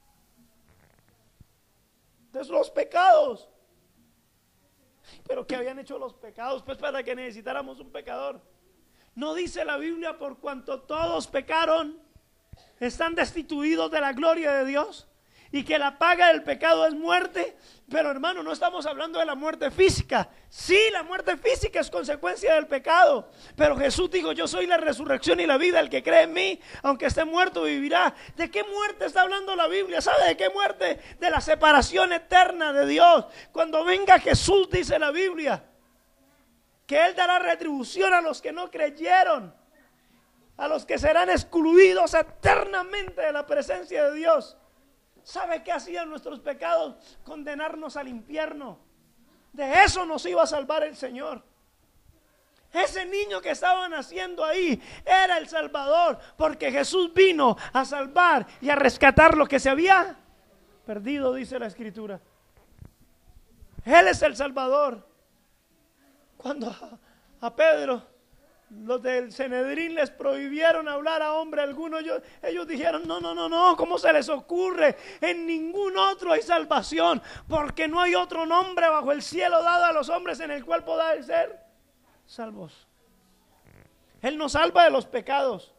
De los pecados. Pero ¿qué habían hecho los pecados? Pues para que necesitáramos un pecador. No dice la Biblia: por cuanto todos pecaron, están destituidos de la gloria de Dios, y que la paga del pecado es muerte. Pero hermano, no estamos hablando de la muerte física. Sí, la muerte física es consecuencia del pecado, pero Jesús dijo: yo soy la resurrección y la vida, el que cree en mí, aunque esté muerto, vivirá. ¿De qué muerte está hablando la Biblia? ¿Sabe de qué muerte? De la separación eterna de Dios. Cuando venga Jesús, dice la Biblia, que Él dará retribución a los que no creyeron, a los que serán excluidos eternamente de la presencia de Dios. ¿Sabe qué hacían nuestros pecados? Condenarnos al infierno. De eso nos iba a salvar el Señor. Ese niño que estaba naciendo ahí era el Salvador, porque Jesús vino a salvar y a rescatar lo que se había perdido, dice la Escritura. Él es el Salvador. Cuando a Pedro, los del Sanedrín, les prohibieron hablar a hombre alguno, ellos dijeron: no, ¿cómo se les ocurre? En ningún otro hay salvación, porque no hay otro nombre bajo el cielo dado a los hombres en el cual podáis ser salvos. Él nos salva de los pecados.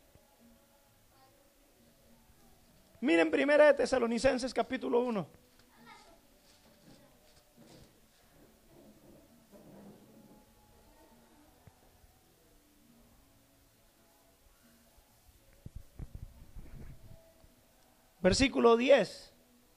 Miren 1 de Tesalonicenses capítulo 1. Versículo 10.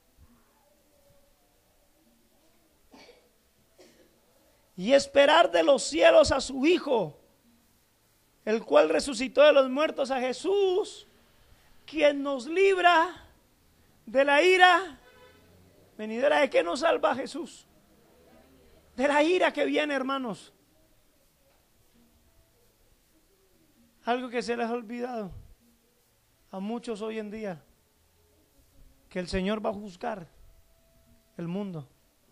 Y esperar de los cielos a su Hijo, el cual resucitó de los muertos, a Jesús, quien nos libra de la ira venidera. ¿De qué nos salva Jesús? De la ira que viene, hermanos. Algo que se les ha olvidado a muchos hoy en día: que el Señor va a juzgar el mundo.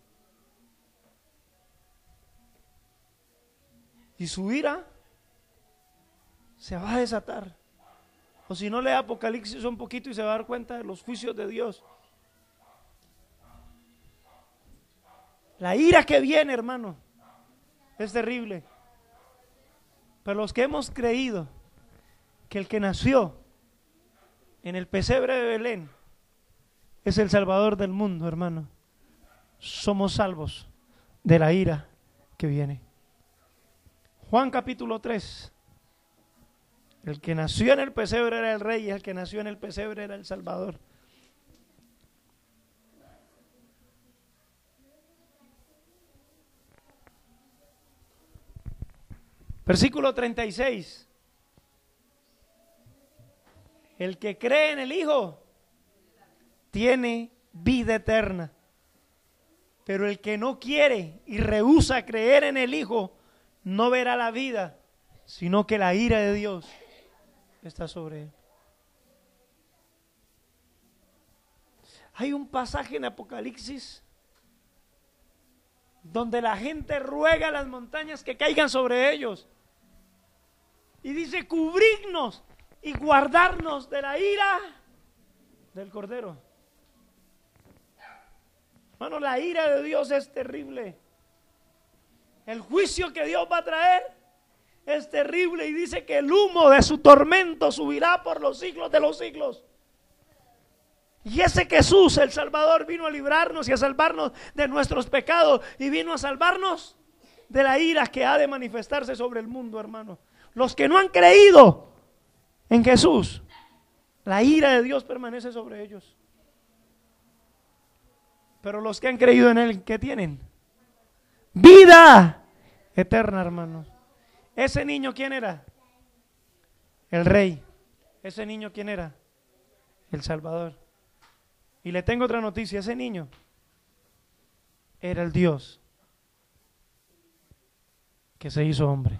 Y su ira se va a desatar. O si no, lee Apocalipsis un poquito y se va a dar cuenta de los juicios de Dios. La ira que viene, hermano, es terrible. Pero los que hemos creído que el que nació en el pesebre de Belén es el Salvador del mundo, hermano, somos salvos de la ira que viene. Juan capítulo 3. El que nació en el pesebre era el rey y el que nació en el pesebre era el Salvador. Versículo 36. El que cree en el Hijo tiene vida eterna. Pero el que no quiere y rehúsa creer en el Hijo no verá la vida, sino que la ira de Dios está sobre él. Hay un pasaje en Apocalipsis donde la gente ruega a las montañas que caigan sobre ellos. Y dice, cubrirnos y guardarnos de la ira del Cordero. Hermano, la ira de Dios es terrible. El juicio que Dios va a traer es terrible y dice que el humo de su tormento subirá por los siglos de los siglos. Y ese Jesús, el Salvador, vino a librarnos y a salvarnos de nuestros pecados y vino a salvarnos de la ira que ha de manifestarse sobre el mundo, hermano. Los que no han creído en Jesús, la ira de Dios permanece sobre ellos. Pero los que han creído en Él, ¿qué tienen? Vida eterna, hermanos. Ese niño, ¿quién era? El Rey. Ese niño, ¿quién era? El Salvador. Y le tengo otra noticia, ese niño era el Dios que se hizo hombre.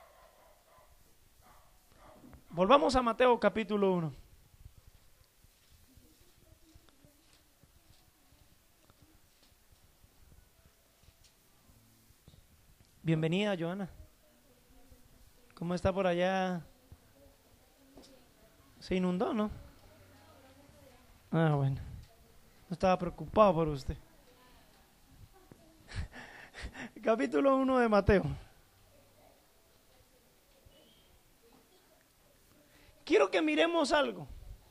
Volvamos a Mateo capítulo 1. Bienvenida, Joana. ¿Cómo está por allá? ¿Se inundó, no? Ah, bueno. No estaba preocupado por usted. Capítulo 1 de Mateo. Quiero que miremos algo.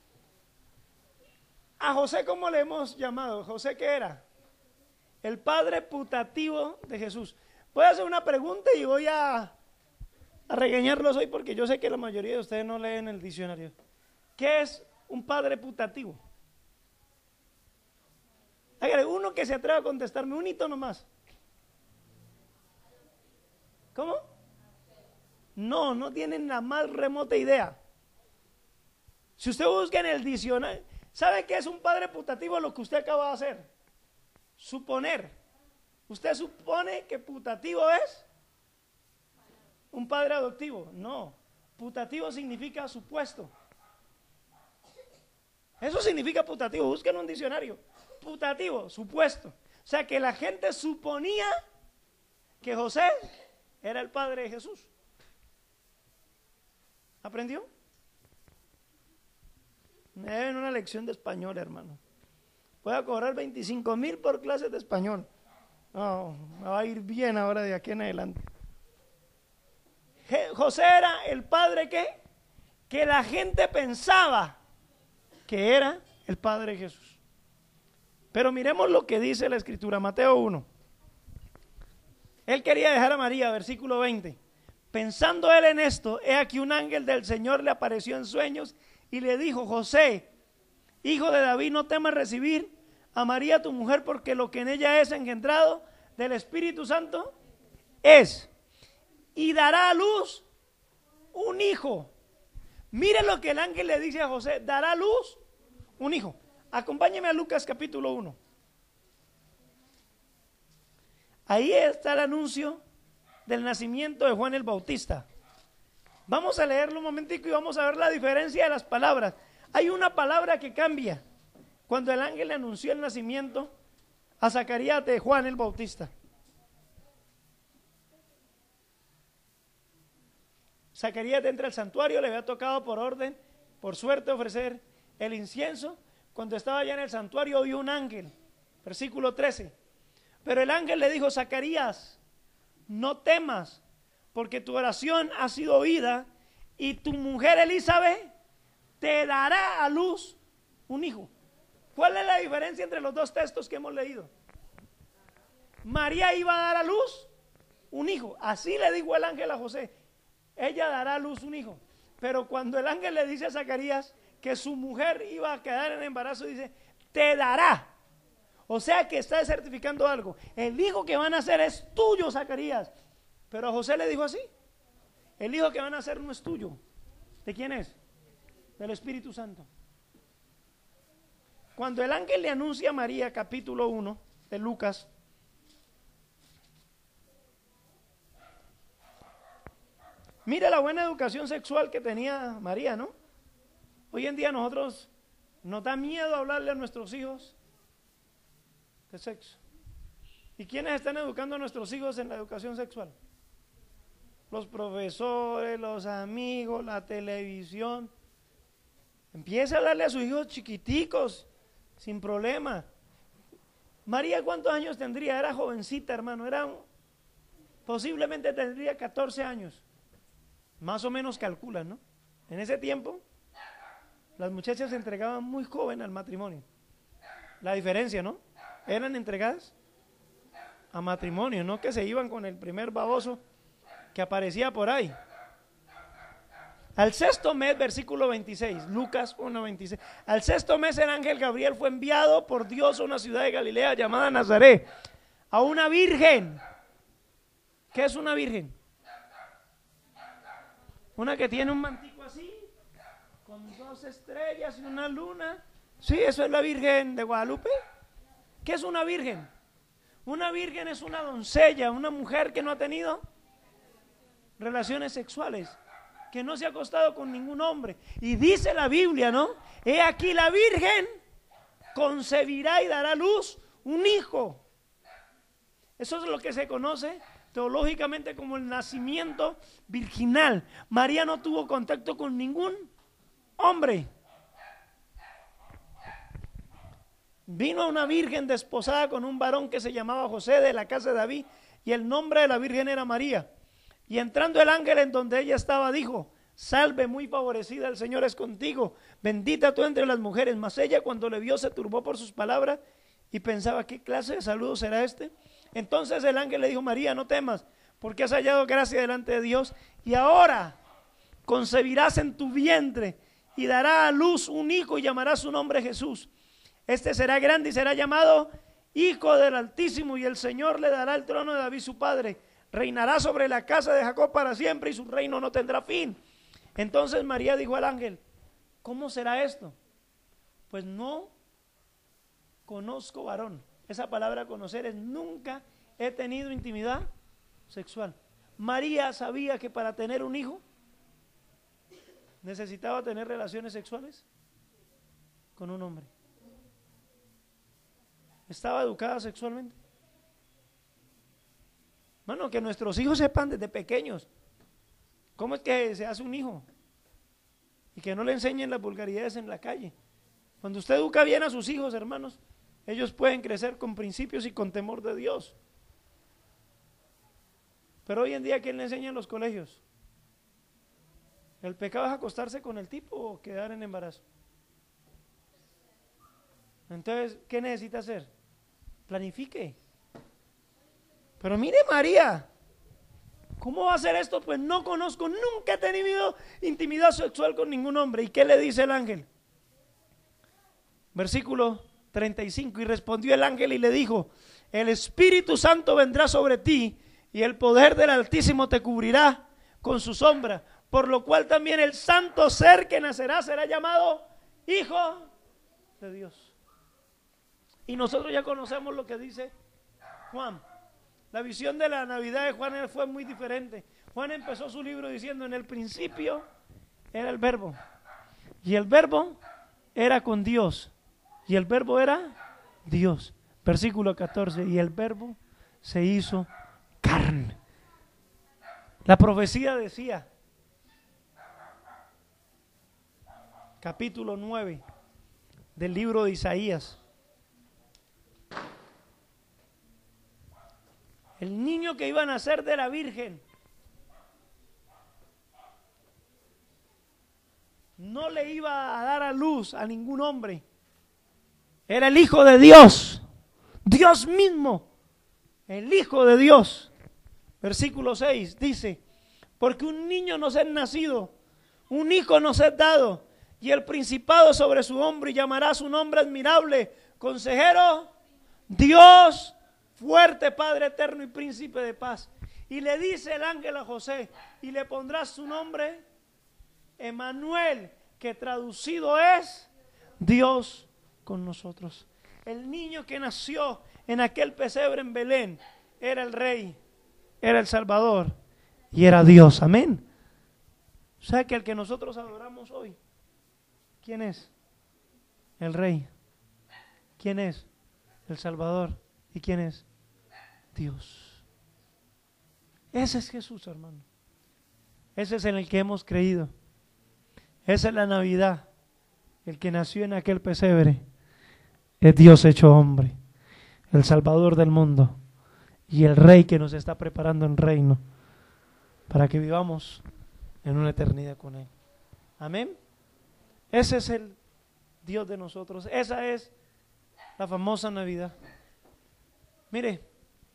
A José, ¿cómo le hemos llamado? ¿José qué era? El padre putativo de Jesús. Voy a hacer una pregunta y voy a regañarlos hoy porque yo sé que la mayoría de ustedes no leen el diccionario. ¿Qué es un padre putativo? Hágale uno que se atreva a contestarme, un hito nomás. ¿Cómo? No, no tienen la más remota idea. Si usted busca en el diccionario, ¿sabe qué es un padre putativo? Lo que usted acaba de hacer. Suponer. ¿Usted supone que putativo es un padre adoptivo? No. Putativo significa supuesto. Eso significa putativo. Busquen un diccionario. Putativo, supuesto. O sea que la gente suponía que José era el padre de Jesús. ¿Aprendió? Me deben una lección de español, hermano. Voy a cobrar 25,000 por clases de español. No, me va a ir bien ahora de aquí en adelante. José era el padre que la gente pensaba que era el padre de Jesús. Pero miremos lo que dice la escritura, Mateo 1. Él quería dejar a María, versículo 20. Pensando él en esto, he aquí un ángel del Señor le apareció en sueños y le dijo, José, hijo de David, no temas recibir a María tu mujer, porque lo que en ella es engendrado del Espíritu Santo es, y dará a luz un hijo. Mire lo que el ángel le dice a José, dará a luz un hijo. Acompáñeme a Lucas capítulo 1. Ahí está el anuncio del nacimiento de Juan el Bautista. Vamos a leerlo un momentico y vamos a ver la diferencia de las palabras. Hay una palabra que cambia cuando el ángel le anunció el nacimiento a Zacarías de Juan el Bautista. Zacarías entra al santuario, le había tocado por orden, por suerte, ofrecer el incienso. Cuando estaba allá en el santuario vio un ángel, versículo 13. Pero el ángel le dijo, Zacarías, no temas, porque tu oración ha sido oída y tu mujer Elizabeth te dará a luz un hijo. ¿Cuál es la diferencia entre los dos textos que hemos leído? María iba a dar a luz un hijo, así le dijo el ángel a José, ella dará a luz un hijo. Pero cuando el ángel le dice a Zacarías que su mujer iba a quedar en embarazo, dice, te dará. O sea que está certificando algo. El hijo que van a hacer es tuyo, Zacarías. Pero a José le dijo así, el hijo que van a hacer no es tuyo. ¿De quién es? Del Espíritu Santo. Cuando el ángel le anuncia a María, capítulo 1 de Lucas, mira la buena educación sexual que tenía María, ¿no? Hoy en día nosotros nos da miedo hablarle a nuestros hijos de sexo. ¿Y quiénes están educando a nuestros hijos en la educación sexual? Los profesores, los amigos, la televisión. Empieza a hablarle a sus hijos chiquiticos, sin problema. María, ¿cuántos años tendría? Era jovencita, hermano, posiblemente tendría 14 años. Más o menos calculan, ¿no? En ese tiempo, las muchachas se entregaban muy joven al matrimonio. La diferencia, ¿no? Eran entregadas a matrimonio, no que se iban con el primer baboso que aparecía por ahí. Al sexto mes, versículo 26, Lucas 1:26. Al sexto mes el ángel Gabriel fue enviado por Dios a una ciudad de Galilea llamada Nazaret, a una virgen. ¿Qué es una virgen? Una que tiene un mantico así, con 2 estrellas y una luna. Sí, eso es la Virgen de Guadalupe. ¿Qué es una virgen? Una virgen es una doncella, una mujer que no ha tenido relaciones sexuales, que no se ha acostado con ningún hombre. Y dice la Biblia, ¿no? He aquí la virgen concebirá y dará a luz un hijo. Eso es lo que se conoce teológicamente como el nacimiento virginal. María no tuvo contacto con ningún hombre. Vino una virgen desposada con un varón que se llamaba José, de la casa de David, y el nombre de la virgen era María. Y entrando el ángel en donde ella estaba, dijo: salve, muy favorecida, el Señor es contigo, bendita tú entre las mujeres. Mas ella, cuando le vio, se turbó por sus palabras y pensaba: ¿qué clase de saludo será este? Entonces el ángel le dijo: María, no temas, porque has hallado gracia delante de Dios, y ahora concebirás en tu vientre y dará a luz un hijo, y llamarás su nombre Jesús. Este será grande y será llamado Hijo del Altísimo, y el Señor le dará el trono de David su padre. Reinará sobre la casa de Jacob para siempre, y su reino no tendrá fin. Entonces María dijo al ángel: ¿cómo será esto? Pues no conozco varón. Esa palabra conocer es nunca he tenido intimidad sexual. María sabía que para tener un hijo necesitaba tener relaciones sexuales con un hombre. Estaba educada sexualmente. Bueno, que nuestros hijos sepan desde pequeños cómo es que se hace un hijo, y que no le enseñen las vulgaridades en la calle. Cuando usted educa bien a sus hijos, hermanos, ellos pueden crecer con principios y con temor de Dios. Pero hoy en día, ¿quién le enseña en los colegios? ¿El pecado es acostarse con el tipo o quedar en embarazo? Entonces, ¿qué necesita hacer? Planifique. Pero mire María, ¿cómo va a hacer esto? Pues no conozco, nunca he tenido intimidad sexual con ningún hombre. ¿Y qué le dice el ángel? Versículo 35, y respondió el ángel y le dijo: el Espíritu Santo vendrá sobre ti, y el poder del Altísimo te cubrirá con su sombra, por lo cual también el santo ser que nacerá será llamado Hijo de Dios. Y nosotros ya conocemos lo que dice Juan. La visión de la Navidad de Juan fue muy diferente. Juan empezó su libro diciendo: en el principio era el Verbo, y el Verbo era con Dios, y el Verbo era Dios. Versículo 14, y el Verbo se hizo carne. La profecía decía, capítulo 9 del libro de Isaías: el niño que iba a nacer de la Virgen no le iba a dar a luz a ningún hombre. Era el Hijo de Dios, Dios mismo, el Hijo de Dios. Versículo 6 dice: porque un niño nos es nacido, un hijo nos es dado, y el principado sobre su hombro, y llamará su nombre admirable, Consejero, Dios fuerte, Padre eterno y príncipe de paz. Y le dice el ángel a José: y le pondrás su nombre Emmanuel, que traducido es Dios con nosotros. El niño que nació en aquel pesebre en Belén era el Rey, era el Salvador y era Dios. Amén. O sea que el que nosotros adoramos hoy, ¿quién es? El Rey. ¿Quién es? El Salvador. ¿Y quién es? Dios. Ese es Jesús, hermano. Ese es en el que hemos creído. Esa es la Navidad. El que nació en aquel pesebre es Dios hecho hombre, el Salvador del mundo y el Rey que nos está preparando en reino para que vivamos en una eternidad con Él. Amén. Ese es el Dios de nosotros. Esa es la famosa Navidad. Mire,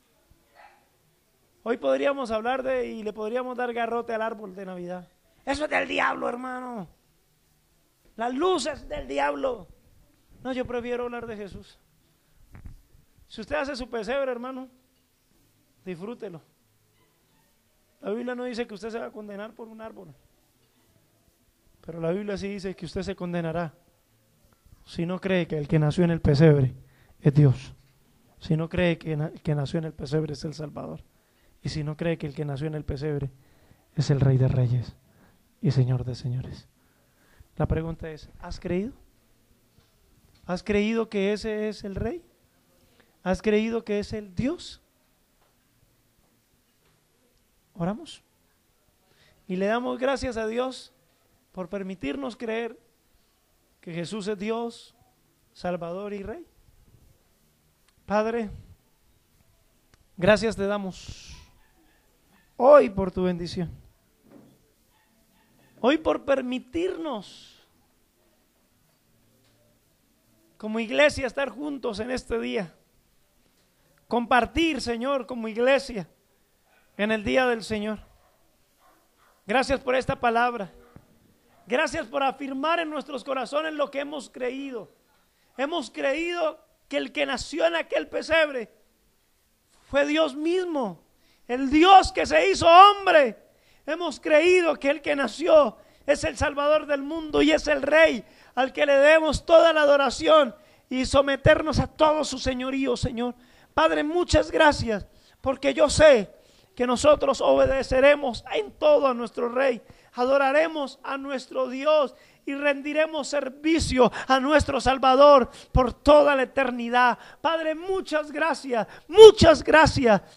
hoy podríamos hablar y le podríamos dar garrote al árbol de Navidad. Eso es del diablo, hermano. Las luces del diablo. No, yo prefiero hablar de Jesús. Si usted hace su pesebre, hermano, disfrútelo. La Biblia no dice que usted se va a condenar por un árbol, pero la Biblia sí dice que usted se condenará si no cree que el que nació en el pesebre es Dios, si no cree que el que nació en el pesebre es el Salvador, y si no cree que el que nació en el pesebre es el Rey de Reyes y Señor de Señores. La pregunta es: ¿has creído? ¿Has creído que ese es el Rey? ¿Has creído que es el Dios? Oramos y le damos gracias a Dios por permitirnos creer que Jesús es Dios, Salvador y Rey. Padre, gracias te damos hoy por tu bendición, hoy por permitirnos como iglesia estar juntos en este día, compartir, Señor, como iglesia en el día del Señor. Gracias por esta palabra. Gracias por afirmar en nuestros corazones lo que hemos creído. Hemos creído que el que nació en aquel pesebre fue Dios mismo, el Dios que se hizo hombre. Hemos creído que el que nació es el Salvador del mundo y es el Rey al que le debemos toda la adoración y someternos a todo su señorío, Señor. Padre, muchas gracias, porque yo sé que nosotros obedeceremos en todo a nuestro Rey, adoraremos a nuestro Dios y rendiremos servicio a nuestro Salvador por toda la eternidad. Padre, muchas gracias, muchas gracias.